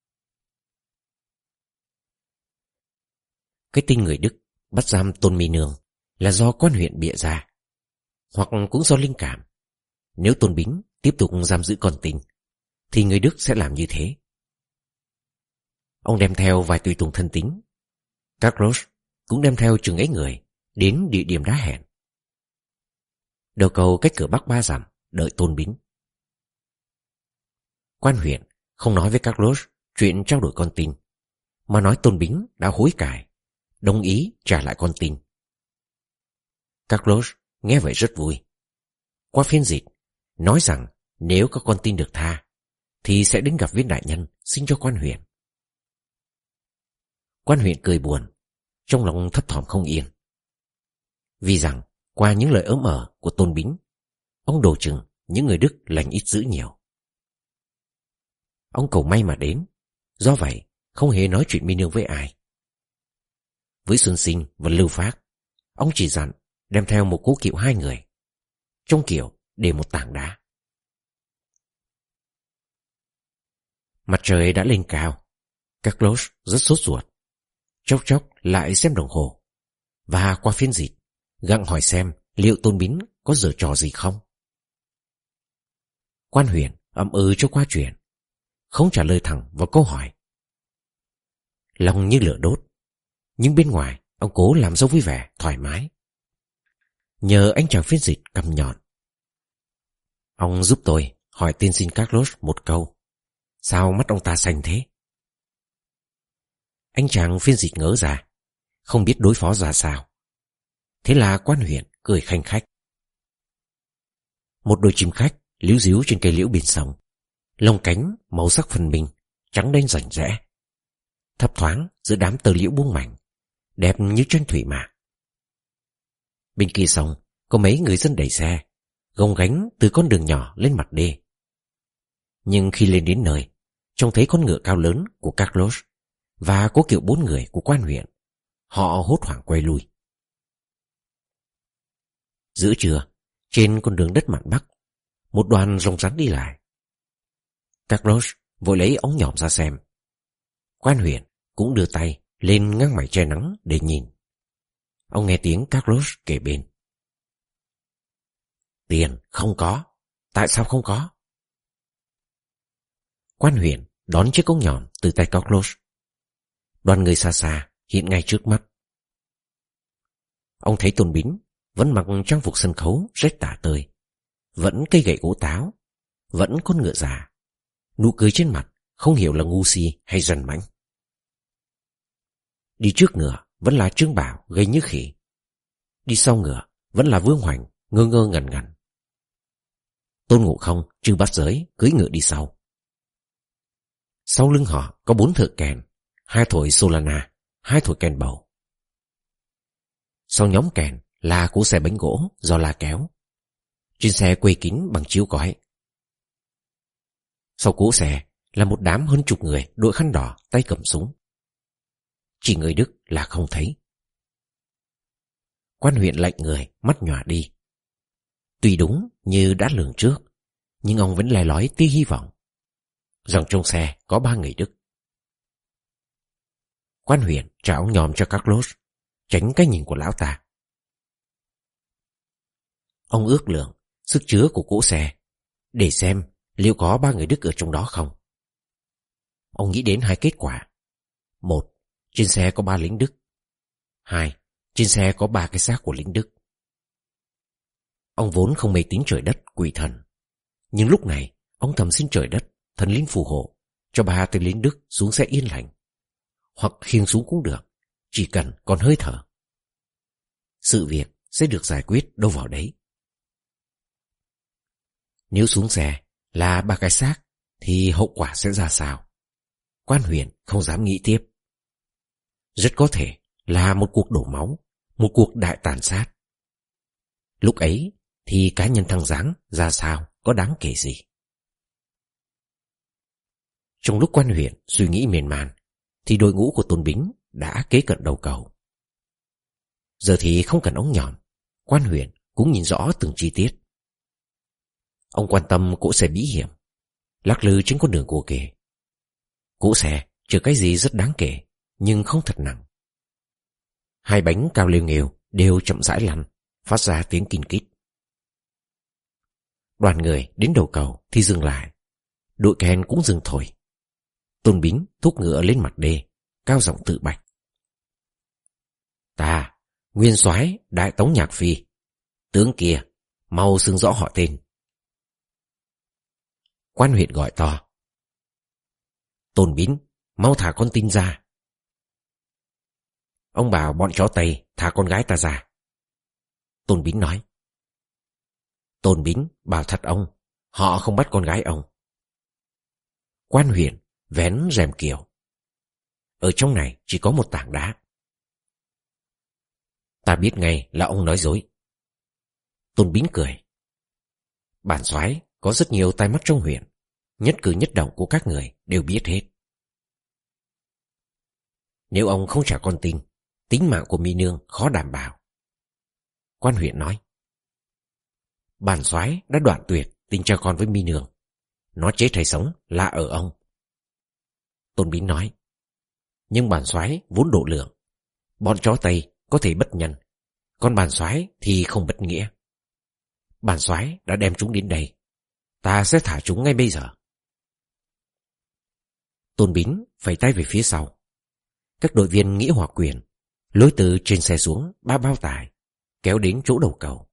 Cái tin người Đức bắt giam Tôn Mi Nương là do Quan Huyện bịa ra, hoặc cũng do linh cảm. Nếu Tôn Bính tiếp tục giam giữ con tin thì người Đức sẽ làm như thế. Ông đem theo vài tùy tùng thân tín. Các Roche cũng đem theo chừng ấy người đến địa điểm đã hẹn. Đầu cầu cách cửa Bắc ba dặm đợi Tôn Bính. Quan Huyện không nói với các Roche chuyện trao đổi con tin, mà nói Tôn Bính đã hối cải, đồng ý trả lại con tin. Các Roche nghe vậy rất vui. Qua phiên dịch nói rằng nếu các con tin được tha thì sẽ đến gặp viên đại nhân xin cho Quan Huyện. Quan huyện cười buồn, trong lòng thấp thỏm không yên. Vì rằng qua những lời ỡm ờ của Tôn Bính, ông đồ chừng những người Đức lành ít dữ nhiều. Ông cầu may mà đến, do vậy không hề nói chuyện mi nương với ai. Với Xuân Sinh và Lưu Phác, ông chỉ dặn đem theo một cố kiệu hai người, trong kiệu để một tảng đá. Mặt trời đã lên cao, Carlos rất sốt ruột, chốc chốc lại xem đồng hồ và qua phiên dịch gặng hỏi xem liệu Tôn Bính có giở trò gì không. Quan Huyền ậm ừ cho qua chuyện, không trả lời thẳng vào câu hỏi. Lòng như lửa đốt, nhưng bên ngoài ông cố làm dấu vui vẻ thoải mái. Nhờ anh chàng phiên dịch cầm nhọn, ông giúp tôi hỏi tiên sinh Carlos một câu. Sao mắt ông ta xanh thế? Anh chàng phiên dịch ngớ ra, không biết đối phó ra sao. Thế là Quan Huyền cười khanh khách. Một đôi chim khách líu díu trên cây liễu bên sông, lông cánh màu sắc phân minh, trắng đen rành rẽ, thấp thoáng giữa đám tơ liễu buông mảnh, đẹp như tranh thủy mạc. Bên kia sông có mấy người dân đẩy xe, gồng gánh từ con đường nhỏ lên mặt đê. Nhưng khi lên đến nơi, trông thấy con ngựa cao lớn của Carlos và cố kiệu bốn người của Quan Huyện, họ hốt hoảng quay lui. Giữa trưa, trên con đường đất mạn Bắc, một đoàn rồng rắn đi lại. Carlos vội lấy ống nhòm ra xem. Quan Huyện cũng đưa tay lên ngang mày che nắng để nhìn. Ông nghe tiếng Carlos kể bên. Tiền không có. Tại sao không có? Quan Huyện đón chiếc ống nhòm từ tay Carlos. Đoàn người xa xa hiện ngay trước mắt. Ông thấy Tôn Bính vẫn mặc trang phục sân khấu rách tả tơi, vẫn cây gậy gỗ táo, vẫn con ngựa già, nụ cười trên mặt không hiểu là ngu si hay rằn mãnh. Đi trước ngựa vẫn là Trương Bảo gây như khỉ, đi sau ngựa vẫn là Vương Hoành ngơ ngơ ngẩn ngẩn. Tôn Ngộ Không, Trương Bát Giới cưỡi ngựa đi sau. Sau lưng họ có bốn thợ kèn, hai thổi Solana, hai thổi kèn bầu. Sau nhóm kèn là cỗ xe bánh gỗ do La kéo. Trên xe quây kín bằng chiếu cói. Sau cỗ xe là một đám hơn chục người đội khăn đỏ tay cầm súng. Chỉ người Đức là không thấy. Quan Huyện lạnh người, mắt nhòa đi. Tuy đúng như đã lường trước, nhưng ông vẫn lè lói tia hy vọng rằng trong xe có ba người Đức. Quan Huyện trả ống nhòm cho Carlos, tránh cái nhìn của lão ta. Ông ước lượng sức chứa của cỗ xe để xem liệu có ba người Đức ở trong đó không. Ông nghĩ đến hai kết quả. Một, trên xe có ba lính Đức. Hai, trên xe có ba cái xác của lính Đức. Ông vốn không mê tín trời đất quỷ thần, nhưng lúc này ông thầm xin trời đất, thần linh phù hộ cho ba tên lính Đức xuống xe yên lành, hoặc khiêng xuống cũng được, chỉ cần còn hơi thở. Sự việc sẽ được giải quyết đâu vào đấy. Nếu xuống xe là ba cái xác thì hậu quả sẽ ra sao? Quan Huyện không dám nghĩ tiếp. Rất có thể là một cuộc đổ máu, một cuộc đại tàn sát. Lúc ấy thì cá nhân thằng Giáng ra sao có đáng kể gì? Trong lúc Quan Huyện suy nghĩ miên man thì đội ngũ của Tôn Bính đã kế cận đầu cầu. Giờ thì không cần ống nhòm, Quan Huyện cũng nhìn rõ từng chi tiết. Ông quan tâm cỗ xe bí hiểm, lắc lư trên con đường cua kề. Cỗ xe chứa cái gì rất đáng kể, nhưng không thật nặng. Hai bánh cao lêu nghêu đều chậm rãi lăn, phát ra tiếng kin kít. Đoàn người đến đầu cầu thì dừng lại, đội kèn cũng dừng thổi. Tôn Bính thúc ngựa lên mặt đê, cao giọng tự bạch. Ta, nguyên soái Đại Tống Nhạc Phi, tướng kia, mau xưng rõ họ tên. Quan Huyện gọi to. Tôn Bính, mau thả con tin ra. Ông bảo bọn chó Tây thả con gái ta ra. Tôn Bính nói. Tôn Bính bảo thật ông, họ không bắt con gái ông. Quan Huyện vén rèm kiều. ở trong này chỉ có một tảng đá. Ta biết ngay là ông nói dối. Tôn Bính cười. Bản soái có rất nhiều tai mắt trong huyện, nhất cử nhất động của các người đều biết hết. Nếu ông không trả con tin, tính mạng của Mi Nương khó đảm bảo. Quan huyện nói. Bản soái đã đoạn tuyệt tình cha con với Mi Nương. Nó chết hay sống là ở ông. Tôn Bính nói. Nhưng bản soái vốn độ lượng. Bọn chó Tây có thể bất nhân, còn bản soái thì không bất nghĩa. Bản soái đã đem chúng đến đây, ta sẽ thả chúng ngay bây giờ. Tôn Bính phẩy tay về phía sau. Các đội viên nghĩa hòa quyền lối từ trên xe xuống ba bao tải, kéo đến chỗ đầu cầu.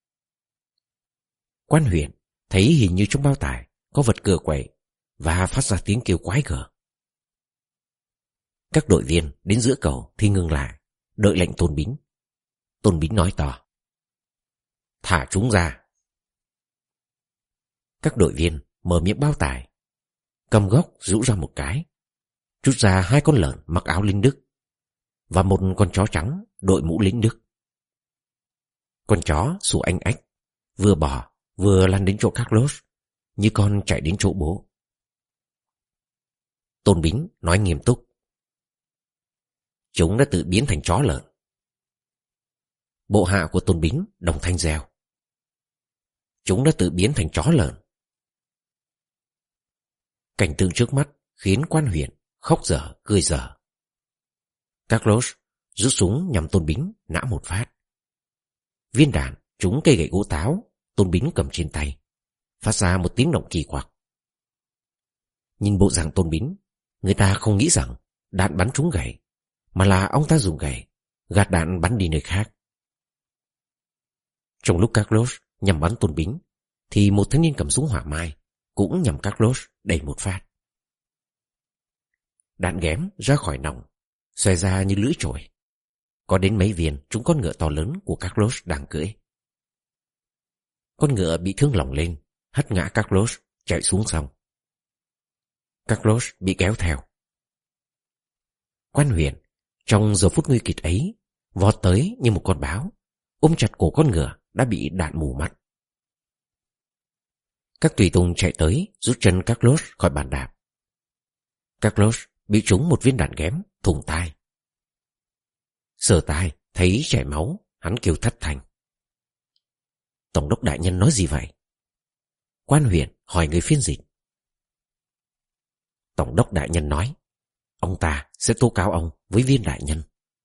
Quan huyện thấy hình như trong bao tải có vật cựa quậy và phát ra tiếng kêu quái gở. Các đội viên đến giữa cầu thì ngừng lại, đợi lệnh Tôn Bính. Tôn Bính nói to. Thả chúng ra. Các đội viên mở miệng bao tải, cầm gốc rũ ra một cái, trút ra hai con lợn mặc áo lính Đức và một con chó trắng đội mũ lính Đức. Con chó sủa anh ách, vừa bò vừa lăn đến chỗ Carlos, như con chạy đến chỗ bố. Tôn Bính nói nghiêm túc. Chúng đã tự biến thành chó lợn. Bộ hạ của Tôn Bính đồng thanh reo. Chúng đã tự biến thành chó lợn. Cảnh tượng trước mắt khiến quan huyện khóc dở cười dở. Carlos rút súng nhằm Tôn Bính nã một phát. Viên đạn trúng cây gậy gỗ táo Tôn Bính cầm trên tay, phát ra một tiếng động kỳ quặc. Nhìn bộ dạng Tôn Bính, người ta không nghĩ rằng đạn bắn trúng gậy, mà là ông ta dùng gậy gạt đạn bắn đi nơi khác. Trong lúc Carlos nhằm bắn Tôn Bính, thì một thanh niên cầm súng hỏa mai cũng nhằm Carlos đẩy một phát. Đạn ghém ra khỏi nòng, xoay ra như lưỡi chổi. Có đến mấy viên trúng con ngựa to lớn của Carlos đang cưỡi. Con ngựa bị thương lỏng lên, hất ngã Carlos chạy xuống sông. Carlos bị kéo theo. Quan huyện trong giờ phút nguy kịch ấy vọt tới như một con báo, ôm chặt cổ con ngựa đã bị đạn mù mắt. Các tùy tùng chạy tới rút chân Carlos khỏi bàn đạp. Carlos bị trúng một viên đạn ghém thủng tai. Sờ tai thấy chảy máu, hắn kêu thất thanh. Tổng đốc đại nhân nói gì vậy? Quan huyện hỏi người phiên dịch. Tổng đốc đại nhân nói, ông ta sẽ tố cáo ông với viên đại nhân.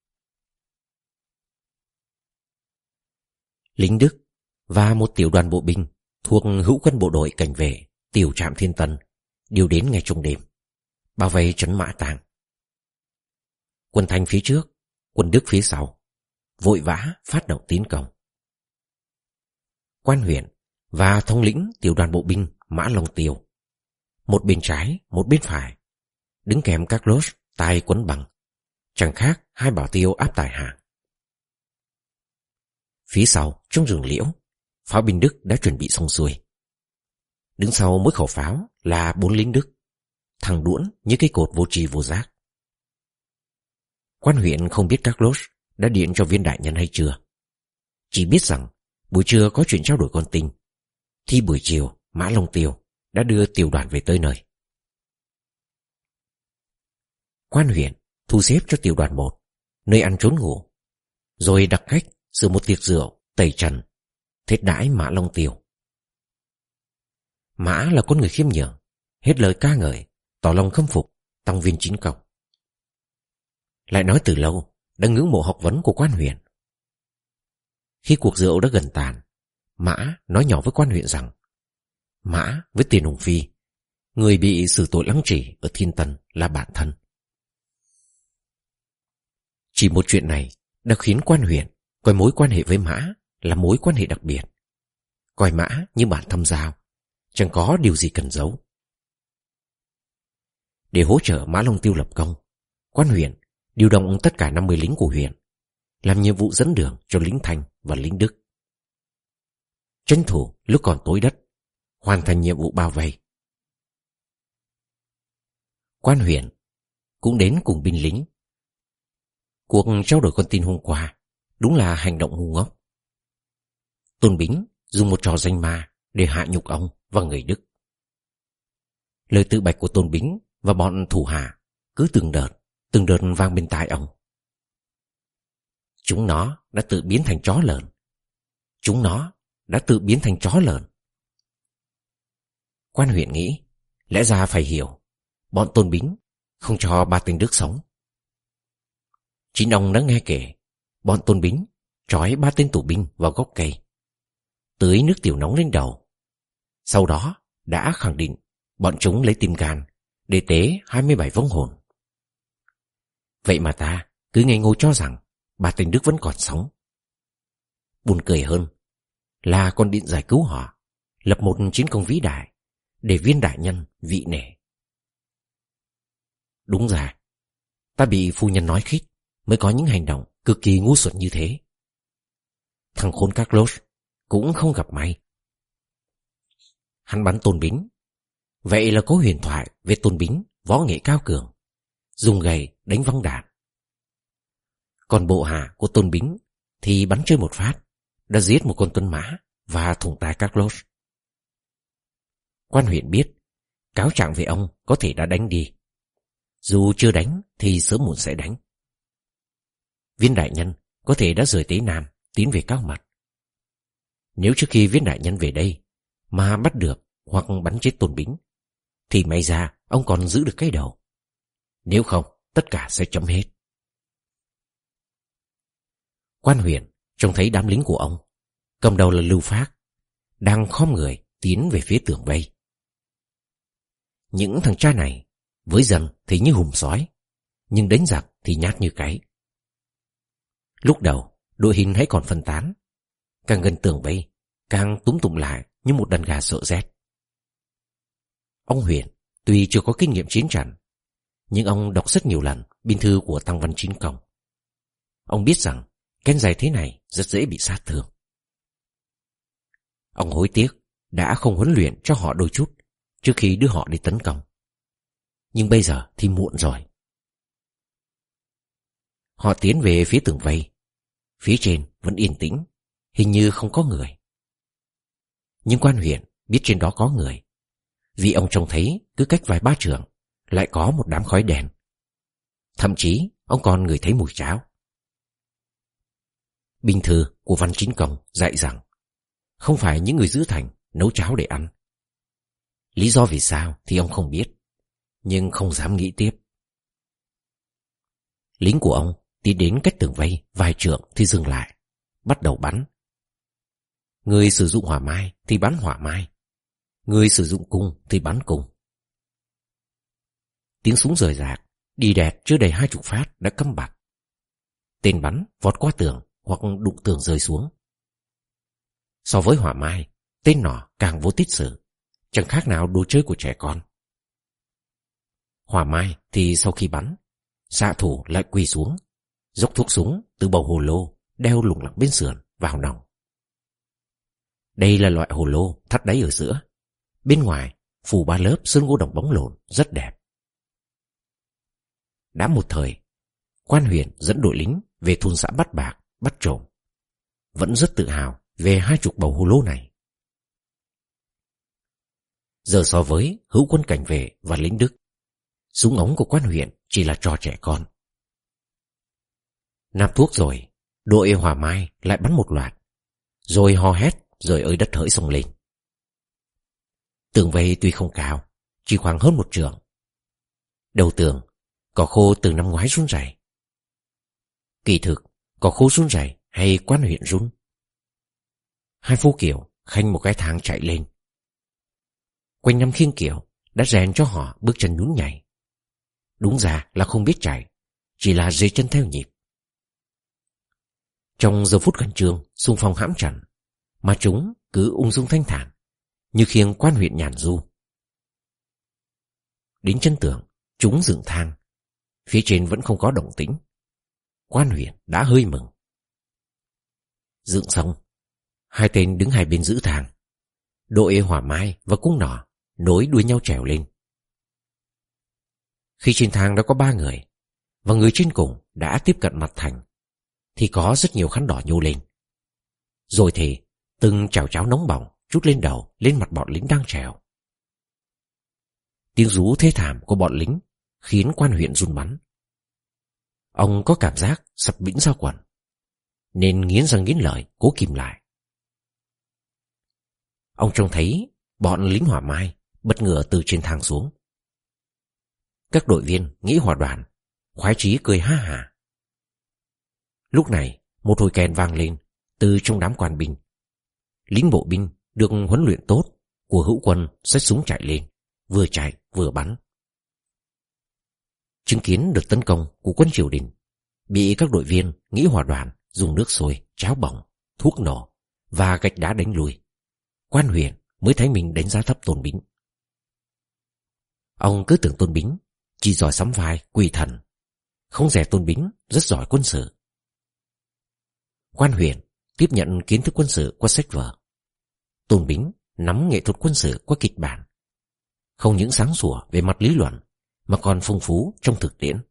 Lính Đức và một tiểu đoàn bộ binh thuộc hữu quân bộ đội cảnh vệ tiểu trạm Thiên Tân điều đến ngay trong đêm, bao vây trấn Mã Tàng. Quân Thanh phía trước, quân Đức phía sau vội vã phát động tiến công. Quan huyện và thống lĩnh tiểu đoàn bộ binh Mã Long Tiêu, một bên trái một bên phải, đứng kèm Carlos tay quấn bằng, chẳng khác hai bảo tiêu áp tải hàng. Phía sau trong rừng liễu, pháo binh Đức đã chuẩn bị xong xuôi. Đứng sau mỗi khẩu pháo là bốn lính Đức, thẳng đuỗn như cây cột vô tri vô giác. Quan huyện không biết Carlos đã điện cho viên đại nhân hay chưa, chỉ biết rằng buổi trưa có chuyện trao đổi con tin, thì buổi chiều Mã Long Tiêu đã đưa tiểu đoàn về tới nơi. Quan huyện thu xếp cho tiểu đoàn một nơi ăn trốn ngủ, rồi đặt cách xử một tiệc rượu tẩy trần, thết đãi Mã Long Tiêu. Mã là con người khiêm nhường, hết lời ca ngợi, tỏ lòng khâm phục tăng viên chính công. Lại nói từ lâu đã ngưỡng mộ học vấn của quan huyện. Khi cuộc rượu đã gần tàn, Mã nói nhỏ với quan huyện rằng Mã với Tiền Hùng Phi, người bị xử tội lăng trì ở Thiên Tân, là bạn thân. Chỉ một chuyện này đã khiến quan huyện coi mối quan hệ với Mã là mối quan hệ đặc biệt, coi Mã như bạn thâm giao, chẳng có điều gì cần giấu. Để hỗ trợ Mã Long Tiêu lập công, quan huyện điều động tất cả năm mươi lính của huyện làm nhiệm vụ dẫn đường cho lính Thanh và lính Đức, tranh thủ lúc còn tối đất hoàn thành nhiệm vụ bao vây. Quan huyện cũng đến cùng binh lính. Cuộc trao đổi con tin hôm qua đúng là hành động ngu ngốc. Tôn Bính dùng một trò danh ma để hạ nhục ông và người Đức. Lời tự bạch của Tôn Bính và bọn thủ hạ cứ từng đợt, từng đợt vang bên tai ông. Chúng nó đã tự biến thành chó lợn. Chúng nó đã tự biến thành chó lợn. Quan huyện nghĩ, lẽ ra phải hiểu, bọn Tôn Bính không cho ba tên Đức sống. Chính ông đã nghe kể, bọn Tôn Bính trói ba tên tù binh vào gốc cây, tưới nước tiểu nóng lên đầu. Sau đó đã khẳng định bọn chúng lấy tim gan để tế hai mươi bảy vong hồn. Vậy mà ta cứ ngây ngô cho rằng ba tên Đức vẫn còn sống. Buồn cười hơn là còn định giải cứu họ, lập một chiến công vĩ đại để viên đại nhân vị nể. Đúng ra ta bị phu nhân nói khích mới có những hành động cực kỳ ngu xuẩn như thế. Thằng khốn Carlos cũng không gặp may. Hắn bắn Tôn Bính. Vậy là có huyền thoại về Tôn Bính võ nghệ cao cường, dùng gậy đánh văng đạn. Còn bộ hạ của Tôn Bính thì bắn chơi một phát đã giết một con tuân mã và thủng tai Carlos. Quan huyện biết cáo trạng về ông có thể đã đánh đi. Dù chưa đánh thì sớm muộn sẽ đánh. Viên đại nhân có thể đã rời Tế Nam tiến về Cao Mật. Nếu trước khi viên đại nhân về đây mà bắt được hoặc bắn chết Tôn Bính thì may ra ông còn giữ được cái đầu. Nếu không, tất cả sẽ chấm hết. Quan huyện trông thấy đám lính của ông, cầm đầu là Lưu Phác, đang khom người tiến về phía tường vây. Những thằng cha này với dân thì như hùm sói, nhưng đánh giặc thì nhát như cái. Lúc đầu đội hình hãy còn phân tán, càng gần tường vây càng túm tụm lại như một đàn gà sợ rét. Ông Huyền tuy chưa có kinh nghiệm chiến trận, nhưng ông đọc rất nhiều lần binh thư của Tăng Văn Chính Công. Ông biết rằng kén dài thế này rất dễ bị sát thương. Ông hối tiếc đã không huấn luyện cho họ đôi chút trước khi đưa họ đi tấn công. Nhưng bây giờ thì muộn rồi. Họ tiến về phía tường vây. Phía trên vẫn yên tĩnh, hình như không có người. Nhưng quan huyện biết trên đó có người, vì ông trông thấy cứ cách vài ba trượng lại có một đám khói đèn. Thậm chí ông còn ngửi thấy mùi cháo. Binh thư của Văn Chính Công dạy rằng không phải những người giữ thành nấu cháo để ăn. Lý do vì sao thì ông không biết, nhưng không dám nghĩ tiếp. Lính của ông tiến đến cách tường vây vài trượng thì dừng lại, bắt đầu bắn. Người sử dụng hỏa mai thì bắn hỏa mai, người sử dụng cung thì bắn cung. Tiếng súng rời rạc, đi đẹt chưa đầy hai chục phát đã câm bặt. Tên bắn vọt qua tường hoặc đụng tường rơi xuống. So với hỏa mai, tên nỏ càng vô tích sự, chẳng khác nào đồ chơi của trẻ con. Hỏa mai thì sau khi bắn, xạ thủ lại quỳ xuống, dốc thuốc súng từ bầu hồ lô đeo lủng lẳng bên sườn vào nòng. Đây là loại hồ lô thắt đáy ở giữa, bên ngoài phủ ba lớp sơn gỗ đồng bóng lộn rất đẹp. Đã một thời, quan huyện dẫn đội lính về thôn xã bắt bạc, bắt trộm, vẫn rất tự hào về hai chục bầu hồ lô này. Giờ so với hữu quân cảnh vệ và lính Đức, súng ống của quan huyện chỉ là trò trẻ con. Nạp thuốc rồi, đội hỏa mai lại bắn một loạt, rồi hò hét rồi ơi đất hỡi xông lên. Tường vây tuy không cao, chỉ khoảng hơn một trượng. Đầu tường, cỏ khô từ năm ngoái run rẩy. Kỳ thực, cỏ khô run rẩy hay quan huyện run? Hai phu kiểu khanh một cái thang chạy lên. Quanh năm khiêng kiểu đã rèn cho họ bước chân nhún nhảy. Đúng ra là không biết chạy, chỉ là dây chân theo nhịp. Trong giờ phút khẩn trương xung phong hãm trận, mà chúng cứ ung dung thanh thản, như khiêng quan huyện nhàn du. Đến chân tường, chúng dựng thang. Phía trên vẫn không có động tĩnh. Quan huyện đã hơi mừng. Dựng xong, hai tên đứng hai bên giữ thang. Đội hỏa mai và cung nỏ nối đuôi nhau trèo lên. Khi trên thang đã có ba người, và người trên cùng đã tiếp cận mặt thành, thì có rất nhiều khăn đỏ nhô lên. Rồi thì từng chảo cháo nóng bỏng trút lên đầu, lên mặt bọn lính đang trèo. Tiếng rú thê thảm của bọn lính khiến quan huyện run bắn. Ông có cảm giác sắp bĩnh ra quần, nên nghiến răng nghiến lợi cố kìm lại. Ông trông thấy bọn lính hỏa mai bất ngờ từ trên thang xuống. Các đội viên nghĩ hỏa đoàn khoái chí cười ha hả. Lúc này một hồi kèn vang lên từ trong đám quan binh. Lính bộ binh được huấn luyện tốt của hữu quân xách súng chạy lên, vừa chạy vừa bắn. Chứng kiến đợt tấn công của quân triều đình, bị các đội viên nghĩ hỏa đoàn dùng nước sôi, cháo bỏng, thuốc nổ và gạch đá đánh lùi, quan huyện mới thấy mình đánh giá thấp Tôn Bính. Ông cứ tưởng Tôn Bính chỉ giỏi sắm vai quỳ thần, không dè Tôn Bính rất giỏi quân sự. Quan huyện tiếp nhận kiến thức quân sự qua sách vở. Tôn Bính nắm nghệ thuật quân sự qua kịch bản, không những sáng sủa về mặt lý luận mà còn phong phú trong thực tiễn.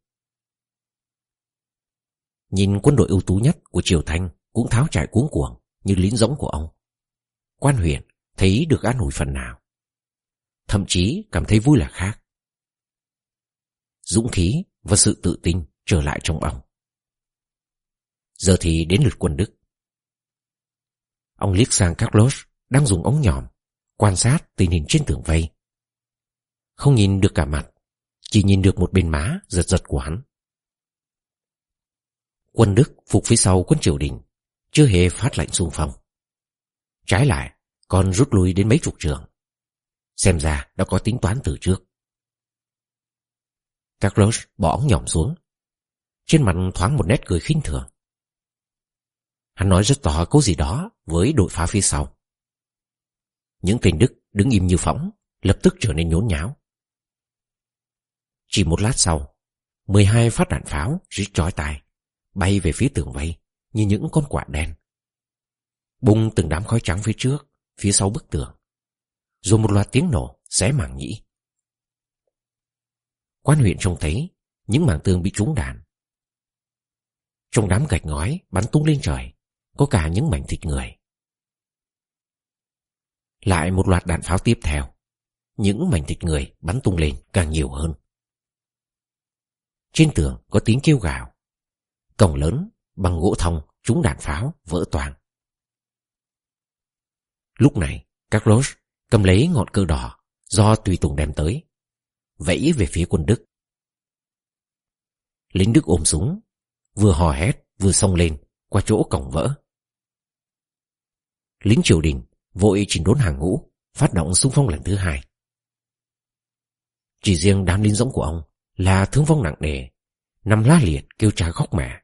Nhìn quân đội ưu tú nhất của Triều Thanh cũng tháo chạy cuống cuồng như lính rỗng của ông, quan huyện thấy được an ủi phần nào, thậm chí cảm thấy vui là khác. Dũng khí và sự tự tin trở lại trong ông. Giờ thì đến lượt quân Đức. Ông liếc sang Carlos đang dùng ống nhòm quan sát tình hình trên tường vây. Không nhìn được cả mặt, chỉ nhìn được một bên má giật giật của hắn. Quân Đức phục phía sau quân triều đình chưa hề phát lệnh xung phong, trái lại còn rút lui đến mấy chục trường. Xem ra đã có tính toán từ trước. Carlos bỏ ống nhòm xuống, trên mặt thoáng một nét cười khinh thường. Hắn nói rất to câu gì đó với đội phá phía sau. Những tên Đức đứng im như phỗng lập tức trở nên nhốn nháo. Chỉ một lát sau, mười hai phát đạn pháo rít chói tai bay về phía tường vây như những con quạ đen, bung từng đám khói trắng phía trước, phía sau bức tường, rồi một loạt tiếng nổ xé màng nhĩ. Quan huyện trông thấy những mảng tường bị trúng đạn. Trong đám gạch ngói bắn tung lên trời có cả những mảnh thịt người. Lại một loạt đạn pháo tiếp theo, những mảnh thịt người bắn tung lên càng nhiều hơn. Trên tường có tiếng kêu gào. Cổng lớn bằng gỗ thông trúng đạn pháo vỡ toang. Lúc này Carlos cầm lấy ngọn cờ đỏ do tùy tùng đem tới, vẫy về phía quân Đức. Lính Đức ôm súng, vừa hò hét vừa xông lên qua chỗ cổng vỡ. Lính triều đình vội chỉnh đốn hàng ngũ, phát động xung phong lần thứ hai. Chỉ riêng đám lính rỗng của ông là thương vong nặng nề, nằm la liệt kêu cha khóc mẹ.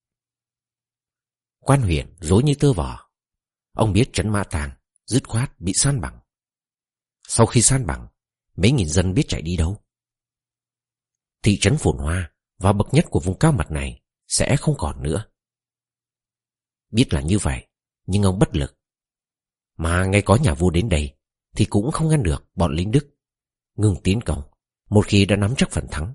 Quan huyện rối như tơ vò. Ông biết trấn Mã Tàng dứt khoát bị san bằng. Sau khi san bằng, mấy nghìn dân biết chạy đi đâu. Thị trấn phồn hoa và bậc nhất của vùng cao mặt này sẽ không còn nữa. Biết là như vậy, nhưng ông bất lực. Mà ngay có nhà vua đến đây thì cũng không ngăn được bọn lính Đức ngừng tiến công một khi đã nắm chắc phần thắng.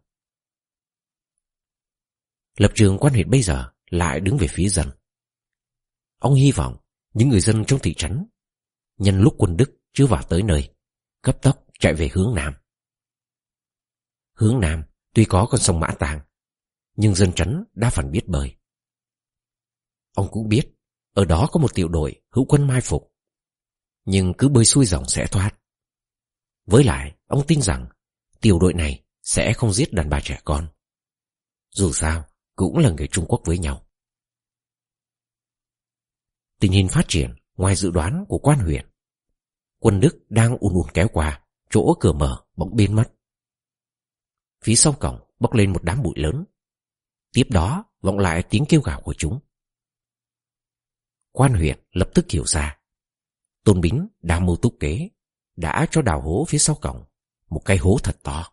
Lập trường quan huyện bây giờ lại đứng về phía dân. Ông hy vọng những người dân trong thị trấn, nhân lúc quân Đức chưa vào tới nơi, cấp tốc chạy về hướng Nam. Hướng Nam tuy có con sông Mã Tàng, nhưng dân trấn đa phần biết bơi. Ông cũng biết ở đó có một tiểu đội hữu quân mai phục, nhưng cứ bơi xuôi dòng sẽ thoát. Với lại ông tin rằng tiểu đội này sẽ không giết đàn bà trẻ con. Dù sao cũng là người Trung Quốc với nhau. Tình hình phát triển ngoài dự đoán của quan huyện. Quân Đức đang ùn ùn kéo qua, chỗ cửa mở bỗng biến mất. Phía sau cổng bốc lên một đám bụi lớn. Tiếp đó vọng lại tiếng kêu gào của chúng. Quan huyện lập tức hiểu ra, Tôn Bính đang mưu túc kế, đã cho đào hố phía sau cổng, một cái hố thật to.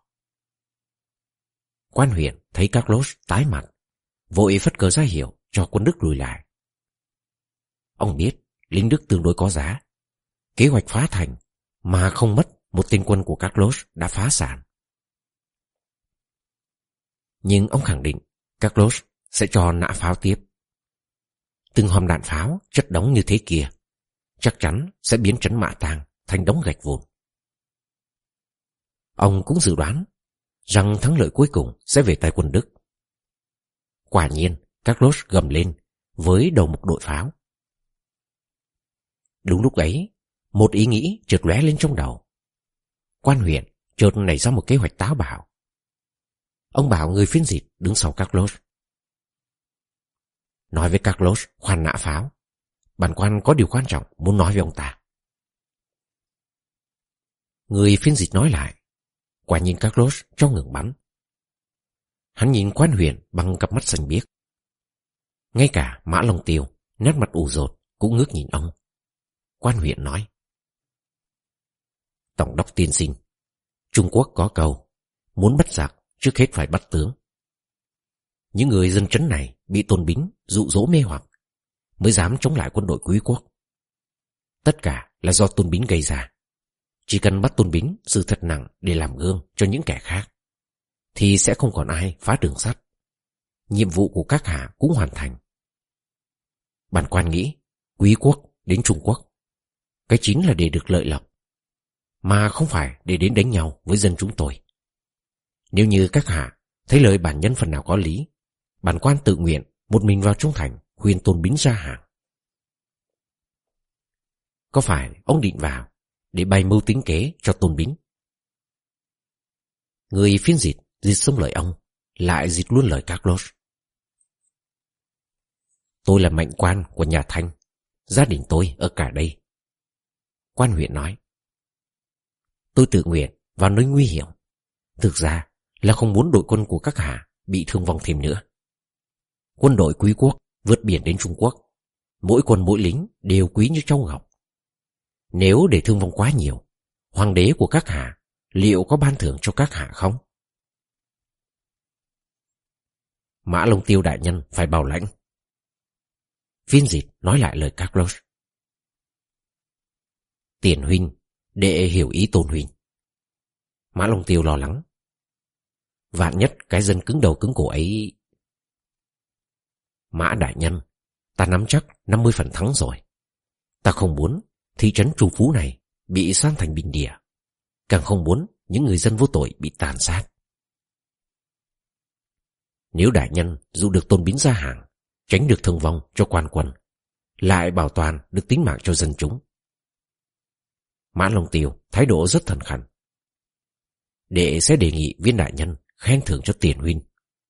Quan huyện thấy Carlos tái mặt, vội phất cờ ra hiệu cho quân Đức lùi lại. Ông biết lính Đức tương đối có giá, kế hoạch phá thành mà không mất một tên quân của Carlos đã phá sản. Nhưng ông khẳng định Carlos sẽ cho nã pháo tiếp. Từng hòm đạn pháo chất đống như thế kia chắc chắn sẽ biến trấn Mã Tàng thành đống gạch vụn. Ông cũng dự đoán rằng thắng lợi cuối cùng sẽ về tay quân Đức. Quả nhiên, Carlos gầm lên với đầu một đội pháo. Đúng lúc ấy, một ý nghĩ chợt lóe lên trong đầu. Quan huyện chợt nảy ra một kế hoạch táo bạo. Ông bảo người phiên dịch đứng sau Carlos: nói với Carlos khoan nã pháo, bản quan có điều quan trọng muốn nói với ông ta. Người phiên dịch nói lại. Quả nhiên Carlos cho ngừng bắn. Hắn nhìn quan huyện bằng cặp mắt xanh biếc. Ngay cả Mã Long Tiêu, nét mặt ủ rột, cũng ngước nhìn ông. Quan huyện nói: Tổng đốc tiên sinh, Trung Quốc có câu muốn bắt giặc trước hết phải bắt tướng. Những người dân trấn này bị tôn bính dụ dỗ mê hoặc mới dám chống lại quân đội quý quốc. Tất cả là do tôn bính gây ra. Chỉ cần bắt tôn bính sự thật nặng để làm gương cho những kẻ khác, thì sẽ không còn ai phá đường sắt. Nhiệm vụ của các hạ cũng hoàn thành. Bản quan nghĩ quý quốc đến Trung Quốc, cái chính là để được lợi lộc, mà không phải để đến đánh nhau với dân chúng tôi. Nếu như các hạ thấy lời bản nhân phần nào có lý, bản quan tự nguyện một mình vào Trung Thành khuyên tôn bính ra hàng. Có phải ông định vào để bày mưu tính kế cho tôn bính? Người phiên dịch dịch xong lời ông, lại dịch luôn lời Carlos. Tôi là mệnh quan của nhà Thanh, gia đình tôi ở cả đây. Quan huyện nói: Tôi tự nguyện vào nơi nguy hiểm, thực ra là không muốn đội quân của các hạ bị thương vong thêm nữa. Quân đội quý quốc vượt biển đến Trung Quốc, mỗi quân mỗi lính đều quý như trâu ngọc. Nếu để thương vong quá nhiều, hoàng đế của các hạ liệu có ban thưởng cho các hạ không? Mã Long Tiêu đại nhân phải bảo lãnh. Phiên dịch nói lại lời Carlos: Tiền huynh, đệ hiểu ý tôn huynh. Mã Long Tiêu lo lắng: Vạn nhất cái dân cứng đầu cứng cổ ấy. Mã đại nhân, ta nắm chắc năm mươi phần thắng rồi. Ta không muốn thị trấn Trù Phú này bị san thành bình địa, càng không muốn những người dân vô tội bị tàn sát. Nếu đại nhân dụ được tôn bính ra hàng, tránh được thương vong cho quan quân, lại bảo toàn được tính mạng cho dân chúng. Mã Long Tiêu thái độ rất thần khẩn. Đệ sẽ đề nghị viên đại nhân khen thưởng cho Tiền huynh.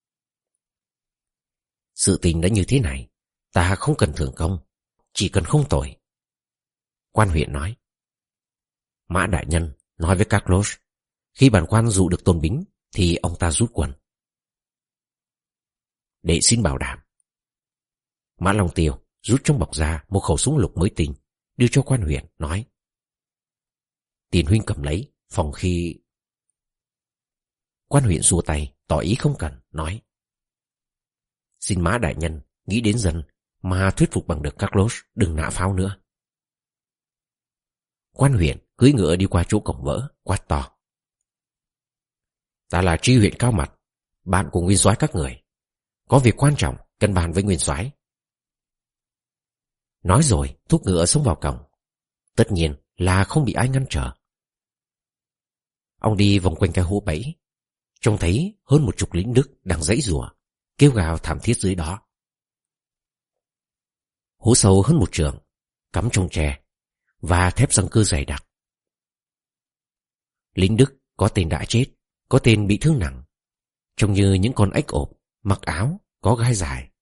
Sự tình đã như thế này, ta không cần thưởng công, chỉ cần không tội. Quan huyện nói: Mã đại nhân nói với Carlos, khi bản quan dụ được tôn bính thì ông ta rút quân. Đệ xin bảo đảm. Mã Long Tiêu rút trong bọc ra một khẩu súng lục mới tinh, đưa cho quan huyện, nói: Tiền huynh cầm lấy, phòng khi... Quan huyện xua tay, tỏ ý không cần, nói: Xin Mã đại nhân nghĩ đến dân mà thuyết phục bằng được Carlos đừng nã pháo nữa. Quan huyện cưỡi ngựa đi qua chỗ cổng vỡ, quát to: Ta là tri huyện Cao Mặt, bạn của nguyên soái các người, có việc quan trọng cần bàn với nguyên soái. Nói rồi thúc ngựa xông vào cổng, tất nhiên là không bị ai ngăn trở. Ông đi vòng quanh cái hố bẫy, trông thấy hơn một chục lính Đức đang giãy giụa, kêu gào thảm thiết dưới đó. Hố sâu hơn một trượng, cắm trong tre và thép răng cưa dày đặc. Lính Đức có tên đã chết, có tên bị thương nặng, trông như những con ếch ộp, mặc áo có gai dài.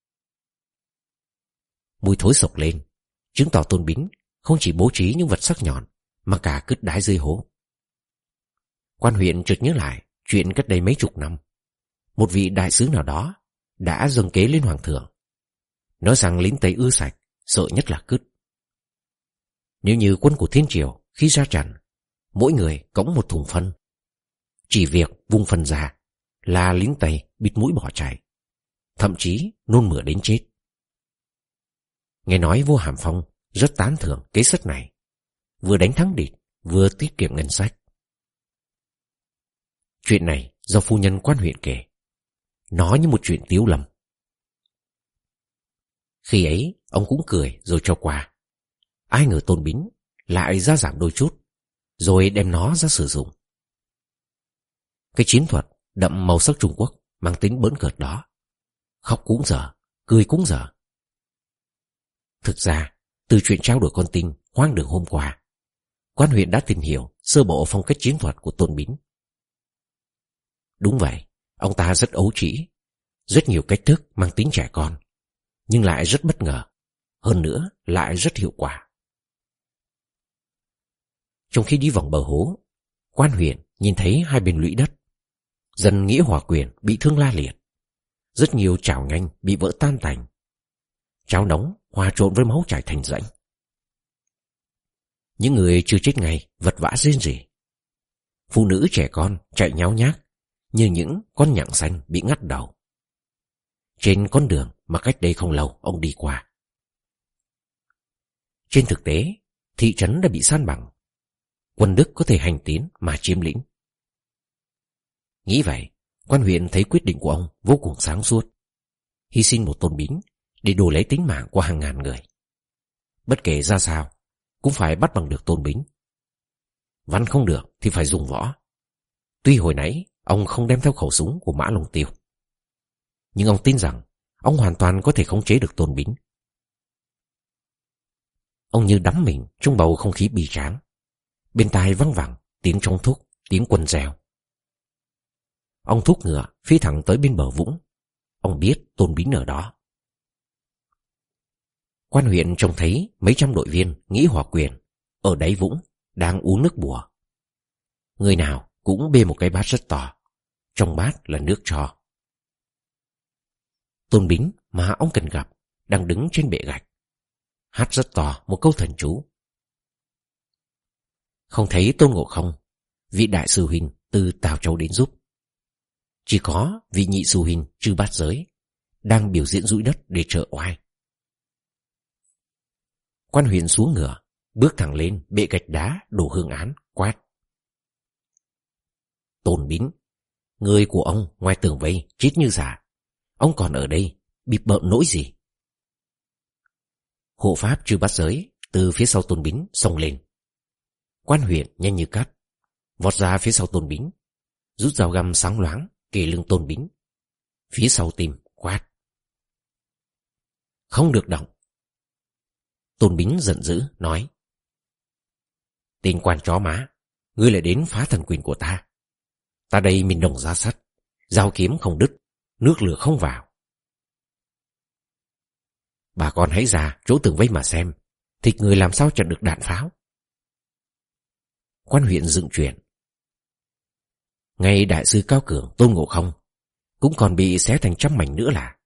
Mùi thối sộc lên, chứng tỏ tôn bính không chỉ bố trí những vật sắc nhọn mà cả cứt đái dưới hố. Quan huyện chợt nhớ lại chuyện cách đây mấy chục năm, một vị đại sứ nào đó đã dâng kế lên hoàng thượng, nói rằng lính Tây ưa sạch, sợ nhất là cứt. Nếu như quân của Thiên Triều khi ra trận, mỗi người cõng một thùng phân, chỉ việc vung phân ra là lính Tây bịt mũi bỏ chạy, thậm chí nôn mửa đến chết. Nghe nói vua Hàm Phong rất tán thưởng kế sách này, vừa đánh thắng địch vừa tiết kiệm ngân sách. Chuyện này do phu nhân quan huyện kể, nó như một chuyện tiếu lâm. Khi ấy ông cũng cười rồi cho qua. Ai ngờ Tôn Bính lại ra giảm đôi chút, rồi đem nó ra sử dụng. Cái chiến thuật đậm màu sắc Trung Quốc mang tính bỡn cợt đó, khóc cũng dở, cười cũng dở. Thực ra, từ chuyện trao đổi con tin hoang đường hôm qua, quan huyện đã tìm hiểu sơ bộ phong cách chiến thuật của Tôn Bính. Đúng vậy, ông ta rất ấu trĩ, rất nhiều cách thức mang tính trẻ con, nhưng lại rất bất ngờ, hơn nữa lại rất hiệu quả. Trong khi đi vòng bờ hố, quan huyện nhìn thấy hai bên lũy đất, dân nghĩa hòa quyền bị thương la liệt, rất nhiều chảo nhanh bị vỡ tan tành, cháo nóng hòa trộn với máu chảy thành rãnh. Những người chưa chết ngay vật vã rên rỉ, phụ nữ trẻ con chạy nháo nhác như những con nhặng xanh bị ngắt đầu. Trên con đường mà cách đây không lâu ông đi qua, trên thực tế thị trấn đã bị san bằng, quân Đức có thể hành tiến mà chiếm lĩnh. Nghĩ vậy, quan huyện thấy quyết định của ông vô cùng sáng suốt, hy sinh một Tôn Bính để đổi lấy tính mạng của hàng ngàn người. Bất kể ra sao cũng phải bắt bằng được Tôn Bính. Văn không được thì phải dùng võ. Tuy hồi nãy ông không đem theo khẩu súng của Mã Long Tiêu, nhưng ông tin rằng ông hoàn toàn có thể khống chế được Tôn Bính. Ông như đắm mình trong bầu không khí bi tráng. Bên tai văng vẳng tiếng trống thúc, tiếng quân reo. Ông thúc ngựa phi thẳng tới bên bờ vũng. Ông biết Tôn Bính ở đó. Quan huyện trông thấy mấy trăm đội viên nghĩ hòa quyền ở đáy vũng đang uống nước bùa. Người nào cũng bê một cái bát rất to, trong bát là nước tro. Tôn Bính mà ông cần gặp đang đứng trên bệ gạch, hát rất to một câu thần chú. Không thấy Tôn Ngộ Không, vị đại sư huynh từ Tào Châu đến giúp. Chỉ có vị nhị sư huynh Chư Bát Giới đang biểu diễn dũi đất để trợ oai. Quan huyện xuống ngựa, bước thẳng lên bệ gạch đá đổ hương án, quát: Tôn Bính, người của ông ngoài tường vây chết như giả, ông còn ở đây bịp bợm nỗi gì? Hộ pháp Chư Bát Giới từ phía sau Tôn Bính xông lên. Quan huyện nhanh như cát vọt ra phía sau Tôn Bính, rút dao găm sáng loáng kề lưng Tôn Bính, phía sau tim quát: Không được động! Tôn Bính giận dữ nói: Tên quan chó má, ngươi lại đến phá thần quyền của ta. Ta đây mình đồng ra sắt, dao kiếm không đứt, nước lửa không vào. Bà con hãy ra chỗ tường vây mà xem, thịt người làm sao chặn được đạn pháo. Quan huyện dựng chuyện: ngay đại sư cao cường Tôn Ngộ Không cũng còn bị xé thành trăm mảnh nữa là.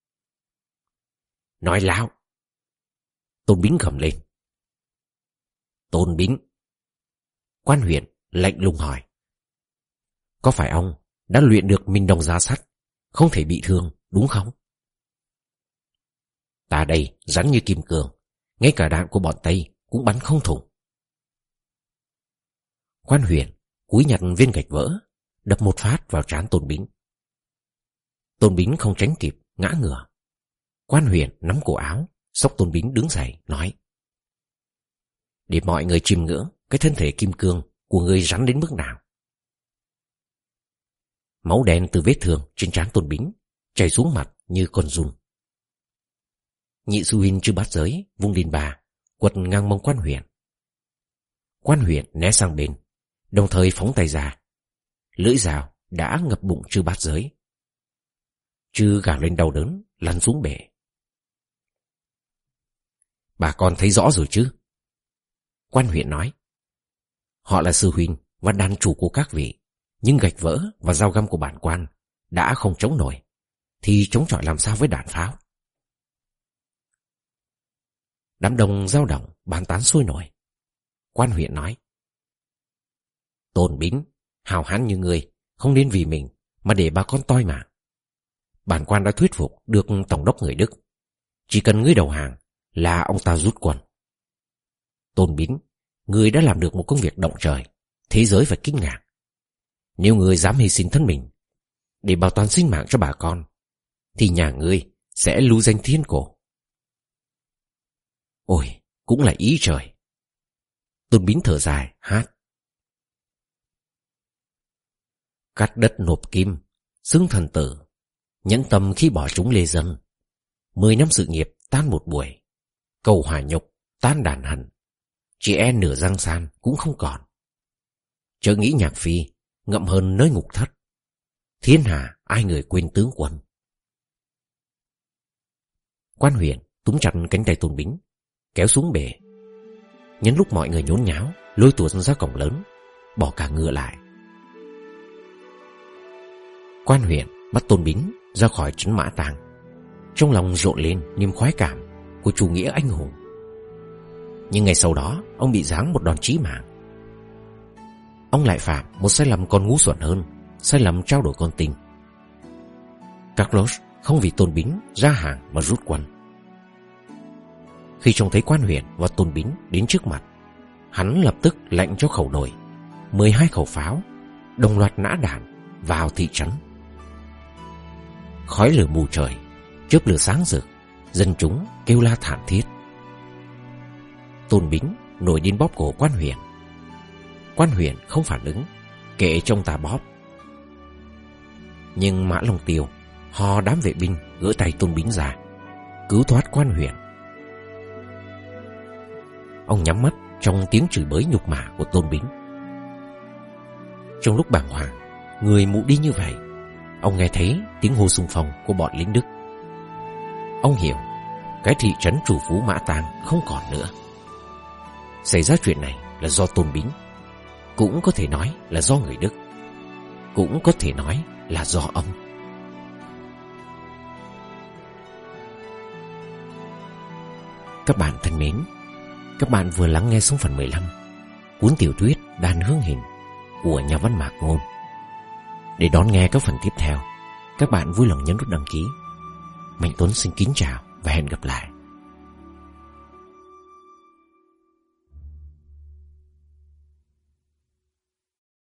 Nói láo! Tôn Bính gầm lên. Tôn Bính! Quan huyện lạnh lùng hỏi: Có phải ông đã luyện được minh đồng giá sắt, không thể bị thương đúng không? Ta đây rắn như kim cương, ngay cả đạn của bọn Tây cũng bắn không thủng. Quan huyện cúi nhặt viên gạch vỡ, đập một phát vào trán Tôn Bính. Tôn Bính không tránh kịp, ngã ngửa. Quan huyện nắm cổ áo, xốc Tôn Bính đứng dậy, nói: Để mọi người chiêm ngưỡng cái thân thể kim cương của người rắn đến mức nào. Máu đen từ vết thương trên trán Tôn Bính chảy xuống mặt như con giun. Nhị sư huynh Chư Bát Giới vung đinh bà quật ngang mông quan huyện. Quan huyện né sang bên, đồng thời phóng tay ra. Lưỡi dao đã ngập bụng Chư Bát Giới. Chư gào lên đau đớn, lăn xuống bể. Bà con thấy rõ rồi chứ? Quan huyện nói: Họ là sư huynh và đàn chủ của các vị, nhưng gạch vỡ và dao găm của bản quan đã không chống nổi, thì chống chọi làm sao với đạn pháo? Đám đông dao động bàn tán sôi nổi. Quan huyện nói: Tôn Bính, hào hán như người không nên vì mình mà để bà con toi mạng. Bản quan đã thuyết phục được tổng đốc người Đức, chỉ cần ngươi đầu hàng là ông ta rút quân. Tôn Bính, ngươi đã làm được một công việc động trời, thế giới phải kinh ngạc. Nếu ngươi dám hy sinh thân mình, để bảo toàn sinh mạng cho bà con, thì nhà ngươi sẽ lưu danh thiên cổ. Ôi, cũng là ý trời. Tôn Bính thở dài hát. Cắt đất nộp kim, xưng thần tử, nhẫn tâm khi bỏ chúng lê dân. Mười năm sự nghiệp tan một buổi, cầu hỏa nhục tan đàn hận, chỉ e nửa giang san cũng không còn. Chớ nghĩ nhạc phi ngậm hơn nơi ngục thất, thiên hạ ai người quên tướng quân. Quan Huyền túm chặt cánh tay Tôn Bính, kéo xuống bể. Nhân lúc mọi người nhốn nháo, lôi tuột ra cổng lớn, bỏ cả ngựa lại. Quan Huyền bắt Tôn Bính ra khỏi trấn Mã Tàng, trong lòng rộn lên niềm khoái cảm của chủ nghĩa anh hùng. Nhưng ngày sau đó, ông bị giáng một đòn chí mạng. Ông lại phạm một sai lầm còn ngu xuẩn hơn, sai lầm trao đổi con tin. Carlos không vì Tôn Bính ra hàng mà rút quân. Khi trông thấy Quan Huyền và Tôn Bính đến trước mặt, hắn lập tức lệnh cho khẩu đội mười hai khẩu pháo đồng loạt nã đạn vào thị trấn. Khói lửa mù trời, chớp lửa sáng rực, dân chúng kêu la thảm thiết. Tôn Bính nổi điên bóp cổ Quan Huyền. Quan Huyền không phản ứng, kệ trông ta bóp. Nhưng Mã Long Tiêu hò đám vệ binh gỡ tay Tôn Bính ra, cứu thoát Quan Huyền. Ông nhắm mắt trong tiếng chửi bới nhục mạ của Tôn Bính. Trong lúc bàng hoàng, người mụ đi như vậy, ông nghe thấy tiếng hô xung phong của bọn lính Đức. Ông hiểu cái thị trấn trù phú Mã Tàng không còn nữa. Xảy ra chuyện này là do Tôn Bính, cũng có thể nói là do người Đức, cũng có thể nói là do ông. Các bạn thân mến, các bạn vừa lắng nghe xong phần mười lăm cuốn tiểu thuyết Đàn Hương Hình của nhà văn Mạc Ngôn. Để đón nghe các phần tiếp theo, các bạn vui lòng nhấn nút đăng ký. Mạnh Tuấn xin kính chào và hẹn gặp lại.